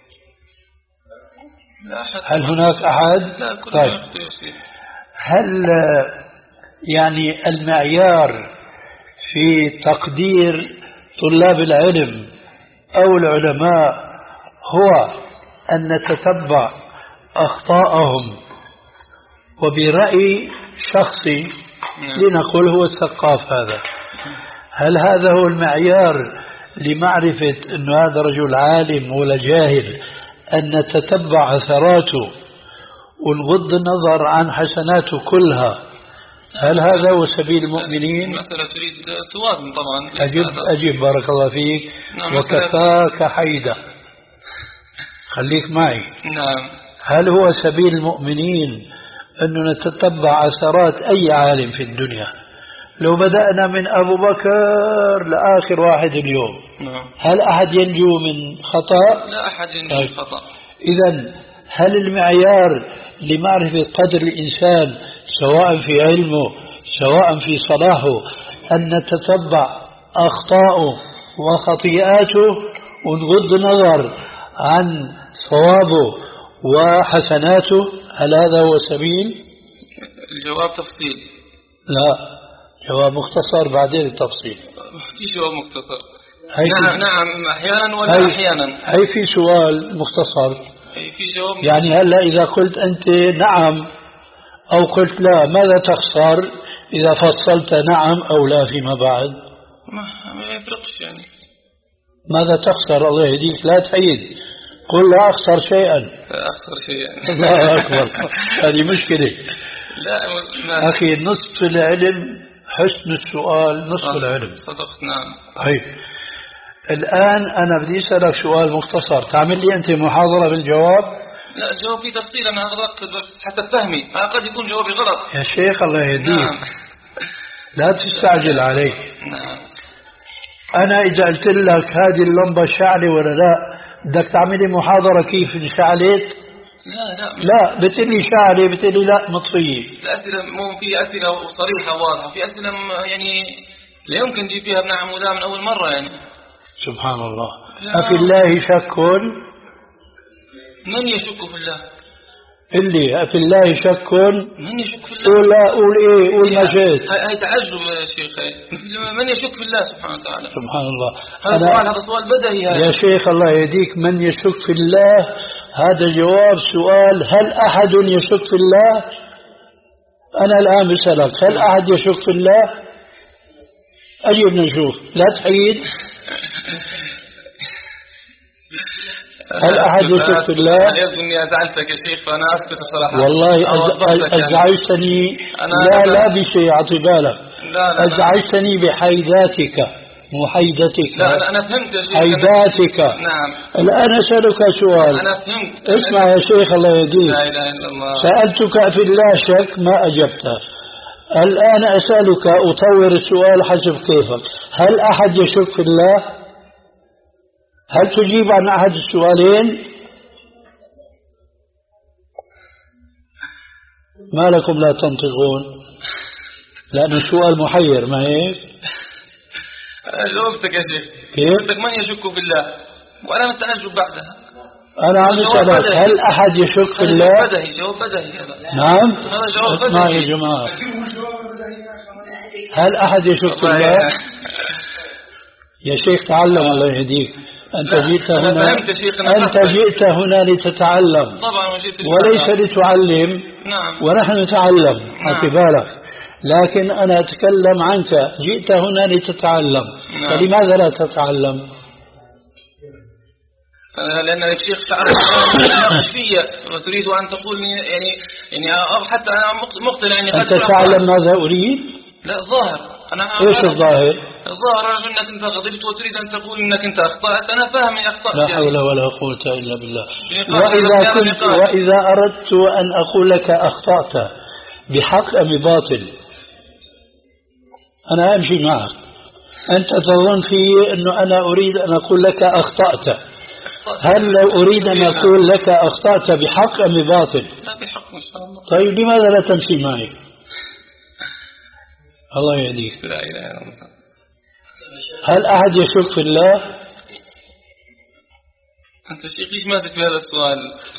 لا أحد. هل هناك أحد؟ لا، كل طيب. هل يعني المعيار في تقدير طلاب العلم أو العلماء هو أن نتتبع أخطاءهم وبرأي شخصي لنقول هو الثقاف هذا؟ هل هذا هو المعيار لمعرفة أن هذا رجل عالم ولا جاهل، أن نتتبع أثراته ونغض النظر عن حسناته كلها؟ هل هذا هو سبيل المؤمنين؟ المسألة تريد توازن طبعا. أجب أجب بارك الله فيك. نعم. وكفاك حيدة، خليك معي. نعم. هل هو سبيل المؤمنين أن نتتبع أثرات أي عالم في الدنيا؟ لو بدأنا من أبو بكر لآخر واحد اليوم، نعم. هل أحد ينجو من خطأ؟ لا أحد ينجو من خطأ. إذن هل المعيار لمعرفة قدر الإنسان سواء في علمه سواء في صلاحه أن نتتبع أخطاءه وخطيئاته ونغض النظر عن صوابه وحسناته؟ هل هذا هو السبيل؟ الجواب تفصيل. لا، جواب مختصر بعدين التفصيل. في جواب مختصر. نعم نعم أحيانا ولا هي أحيانا. هي في سؤال مختصر. في جواب. يعني هلا إذا قلت أنت نعم أو قلت لا، ماذا تخسر إذا فصلت نعم أو لا فيما بعد؟ ما, ما يفرقش يعني. ماذا تخسر؟ الله يهديك لا تحيد، قل لا أخسر شيئا. لا أخسر شيئا. الله أكبر. هذه مشكلة. لا ما أخي نصف العلم حسن السؤال نصف صدق. العلم. صدقت نعم. طيب الآن أنا بدي أسألك سؤال مختصر، تعمل لي أنت محاضرة بالجواب؟ لا الجواب فيه تفصيل، أنا أغلق بس حسب فهمي، ما قد يكون جوابي غلط. يا شيخ الله يهديك. نعم. لا تستعجل علي. نعم. أنا إذا قلت لك هذه اللمبة شعلة ولا لا، بدك تعملي محاضرة كيف شعلت؟ لا لا لا بتقول لي شعلة، بتقول لي لا مطفية. الأسئلة مو في أسئلة صريحة واضحة، في أسئلة يعني لا يمكن تجيب فيها بنعم ولا من أول مرة يعني. سبحان الله. أفي الله شك؟ من يشك في الله؟ اللي أفي الله شك؟ من يشك في الله؟ قول لا قول إيه قول ما شئت. هاي تعجب يا شيخ. من يشك في الله سبحانه وتعالى؟ سبحان الله. هذا سؤال هذا سؤال بدهي هذا. يا شيخ الله يهديك، من يشك في الله هذا جواب سؤال هل أحد يشك في الله؟ أنا الآن بسألك هل أحد يشك في الله؟ أجيب نشوف لا تحيد. هل أحد يشك في الله؟ أنا يبدو أني أزعلتك يا شيخ فأنا أسكت الصراحة. والله أزعجتني. لا لا بشيء أعطي بالك. أزعجتني بحيداتك محيدتك. لا أنا فهمت يا شيخ. حيداتك. نعم. الآن أسألك سؤال. أنا فهمت. اسمع يا شيخ الله يهديك. لا إله إلا الله. سألتك في الله شك ما أجبت. الآن أسألك أطور السؤال حسب كيفك، هل أحد يشك في الله؟ هل تجيب عن أحد السؤالين؟ ما لكم لا تنطقون؟ لأن السؤال محير ما هيك؟ جاوبتك يا شيخ. كيف؟ قلتك من يشك في الله وأنا متعجب بعدها. أنا عم أسألك هل أحد يشك في الله؟ جواب بدهي. جواب بدهي هذا. نعم. هذا جواب بدهي. اسمع يا جماعة، هل أحد يشك في الله؟ يا شيخ تعلم الله يهديك. أنت جئت هنا أنت جئت هنا لتتعلم طبعا وليس لتعلم. نعم. ونحن نتعلم حتى بالك، لكن أنا أتكلم عنك، جئت هنا لتتعلم. نعم. فلماذا لا تتعلم؟ لأن الشيخ شعر فيا وتريد أن تقول يعني يعني حتى أنا مقتنع أني أنت تعلم ماذا أريد؟ لا الظاهر أنا إيش الظاهر؟ الظاهر أنك أنت غضبت وتريد أن تقول أنك أنت أخطأت. أنا فاهم أني أخطأت. لا حول ولا قوة إلا بالله. وإذا كنت وإذا أردت أن أقول لك أخطأت بحق أم بباطل أنا أمشي معك. أنت تظن في أنه أنا أريد أن أقول لك أخطأت. هل لو أريد أن أقول لك أخطأت بحق أم بباطل؟ لا بحق إن شاء الله. طيب لماذا لا تمشي معي؟ الله يهديك. لا إله إلا الله. هل أحد يشك في الله؟ أنت شيخ ليش ماسك في هذا السؤال؟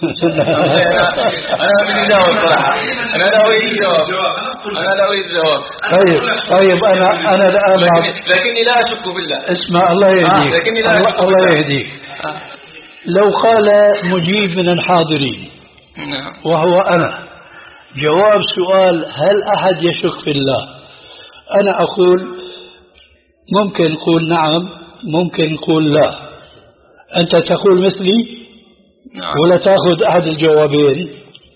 أنا من أجاوب صراحة. أنا لا أريد جواب. أنا لا أريد جواب. طيب طيب أنا أنا الآن لكني, لكني لا أشك بالله. اسمع الله يهديك. آه. لكني لا أشك الله, الله يهديك. آه. لو قال مجيب من الحاضرين نعم. وهو أنا جواب سؤال هل أحد يشك في الله، أنا أقول ممكن نقول نعم ممكن نقول لا. أنت تقول مثلي؟ نعم. ولا تأخذ أحد الجوابين؟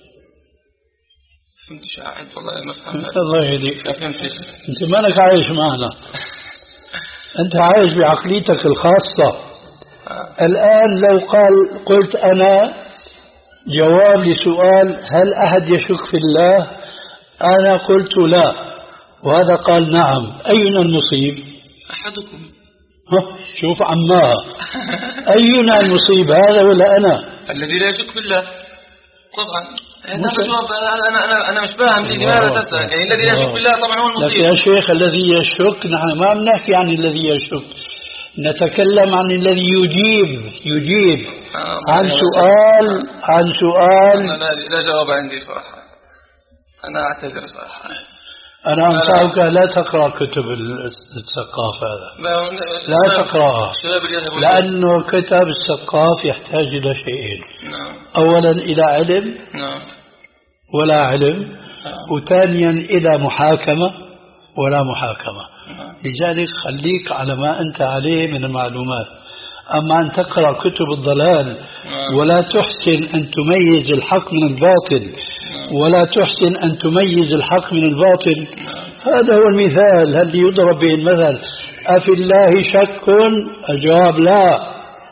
فهمت شاهد والله ما فهمت. الله يهديك. فهمتش. أنت مالك عايش معنا، أنت عايش بعقليتك الخاصة. آه. الآن لو قال قلت أنا جواب لسؤال هل أحد يشك في الله، أنا قلت لا وهذا قال نعم، أين المصيب؟ أحدكم. شوف عماها. أينا المصيب هذا ولا أنا؟ الذي لا يشك بالله طبعا. هذا جواب. أنا أنا أنا مش فاهم لماذا تسأل. يعني الذي لا يشك بالله طبعا هو المصيب. يا شيخ الذي يشك نحن ما بنحكي عن الذي يشك، نتكلم عن الذي يجيب يجيب آه عن سؤال عن سؤال. أنا لا جواب عندي صراحة. أنا أعتذر صراحة. أنا أنصحك لا تقرأ كتب الثقافة هذا. لا تقرأها لأنه كتاب الثقاف يحتاج إلى شيئين. نعم. أولا إلى علم. نعم. ولا علم. نعم. وثانيا إلى محاكمة ولا محاكمة. نعم. لذلك خليك على ما أنت عليه من المعلومات. أما أن تقرأ كتب الضلال ولا تحسن أن تميز الحق من الباطل ولا تحسن أن تميز الحق من الباطل، هذا هو المثال. هل يضرب به المثل أفي الله شك؟ الجواب لا.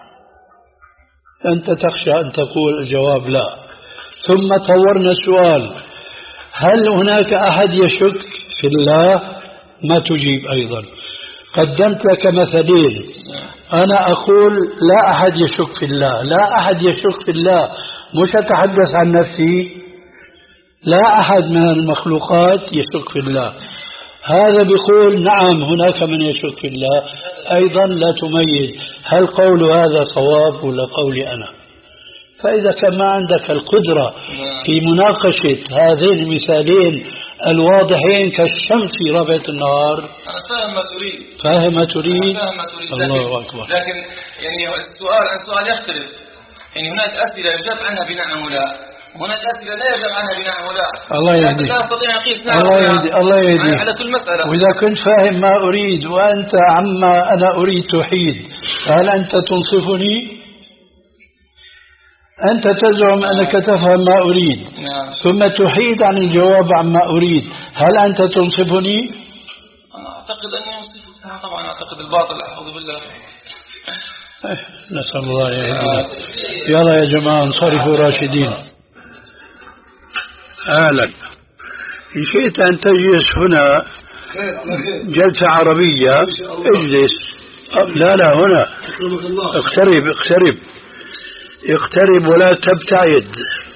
أنت تخشى أن تقول الجواب لا. ثم طورنا السؤال: هل هناك أحد يشك في الله؟ ما تجيب أيضا. قدمت لك مثلين، أنا أقول لا أحد يشك في الله، لا أحد يشك في الله، مش أتحدث عن نفسي، لا أحد من المخلوقات يشك في الله. هذا بيقول نعم هناك من يشك في الله، أيضا لا تميز هل قول هذا صواب ولا قولي أنا. فإذا كان ما عندك القدرة في مناقشة هذين المثالين الواضحين كالشمس في ربعة النهار، أنا فاهم ما تريد فاهم ما تريد, فاهم ما تريد. الله لكن, أكبر. لكن يعني السؤال السؤال يختلف. يعني هناك أسئلة يجاب عنها بنعم ولا، هناك أسئلة لا يجب عنها بناء ولا. الله يهدي. لا أستطيع أقيس نعم الله يهدي. الله يهدي. على كل مسألة. وإذا كنت فاهم ما أريد وأنت عما أنا أريد تحيد، هل أنت تنصفني؟ أنت تزعم أنك تفهم ما أريد نعم. ثم تحيد عن الجواب عما أريد، هل أنت تنصفني؟ أنا أعتقد أني أنصفك. طبعا أعتقد الباطل، أعوذ بالله. نسأل الله يهدينا. يلا يا جماعة انصرفوا راشدين. أهلا. إن شئت أن تجلس هنا جلسة عربية اجلس. لا لا هنا اقترب اقترب اقترب ولا تبتعد.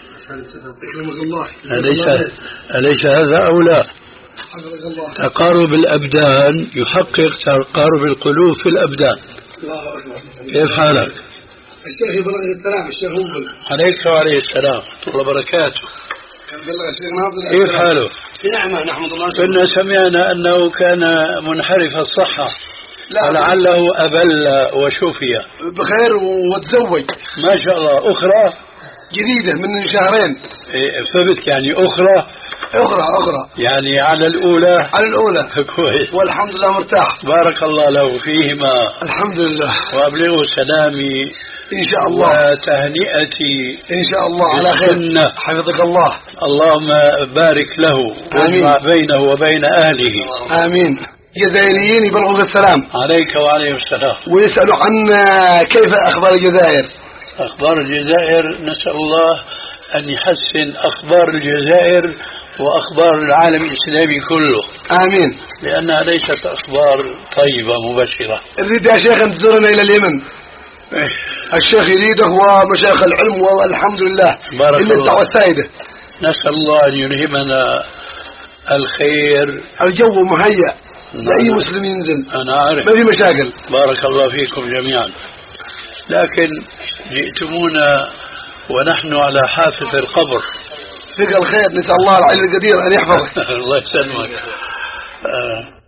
أليس, أليس هذا أو لا؟ تقارب الأبدان يحقق تقارب القلوب في الأبدان. كيف حالك؟ الشيخ يبلغ السلام. الشيخ مقبل. عليك وعليه السلام ورحمة الله وبركاته. كيف حاله؟ بنعمة نحمد الله. كنا سمعنا أنه كان منحرف الصحة ولعله أبل وشفي. بخير وتزوج ما شاء الله. أخرى جديدة من شهرين. ثبت يعني أخرى أخرى أخرى يعني على الأولى على الأولى. كويس والحمد لله مرتاح. بارك الله له فيهما. الحمد لله. وأبلغه سلامي إن شاء الله وتهنئتي إن شاء الله على خير. حفظك الله. اللهم بارك له واجمع بينه وبين أهله. آمين. جزائريين يبلغوا السلام. عليك وعليه السلام. ويسألوا عن كيف أخبار الجزائر. أخبار الجزائر نسأل الله أن يحسن أخبار الجزائر وأخبار العالم الإسلامي كله. آمين. لأنها ليست أخبار طيبة مبشرة. نريد يا شيخ أن تزورنا إلى اليمن. الشيخ يريده ومشايخ العلم والحمد لله. بارك إلا الدعوة السائدة. نسأل الله أن يلهمنا الخير. الجو مهيأ لأي مسلم ينزل. أنا عارف ما في مشاكل. بارك الله فيكم جميعا. لكن جئتمونا ونحن على حافة القبر. فيك الخير. نسأل الله العلي القدير أن يحفظك. الله يسلمك. آه.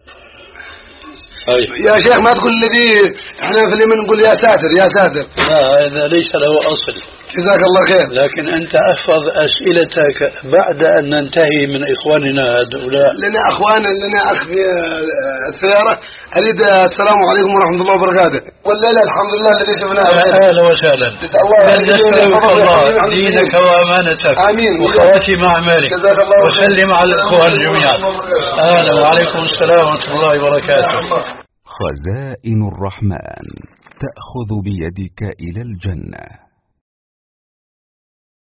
يا شيخ ما تقول الذي احنا في اليمن نقول يا ساتر يا ساتر. لا هذا ليس له أصل. جزاك الله خير. لكن أنت احفظ أسئلتك بعد أن ننتهي من إخواننا هؤلاء. لنا أخوانا لنا أخ في السيارة. أريد السلام عليكم ورحمة الله وبركاته. والليلة الحمد لله الذي شفناه. أهلا وسهلا. نسألك الله دينك وأمانتك. آمين. وخواتم أعمالك. وسلم على الإخوان جميعا. أهلا وعليكم السلام ورحمة الله وبركاته. خزائن الرحمن تأخذ بيدك إلى الجنة.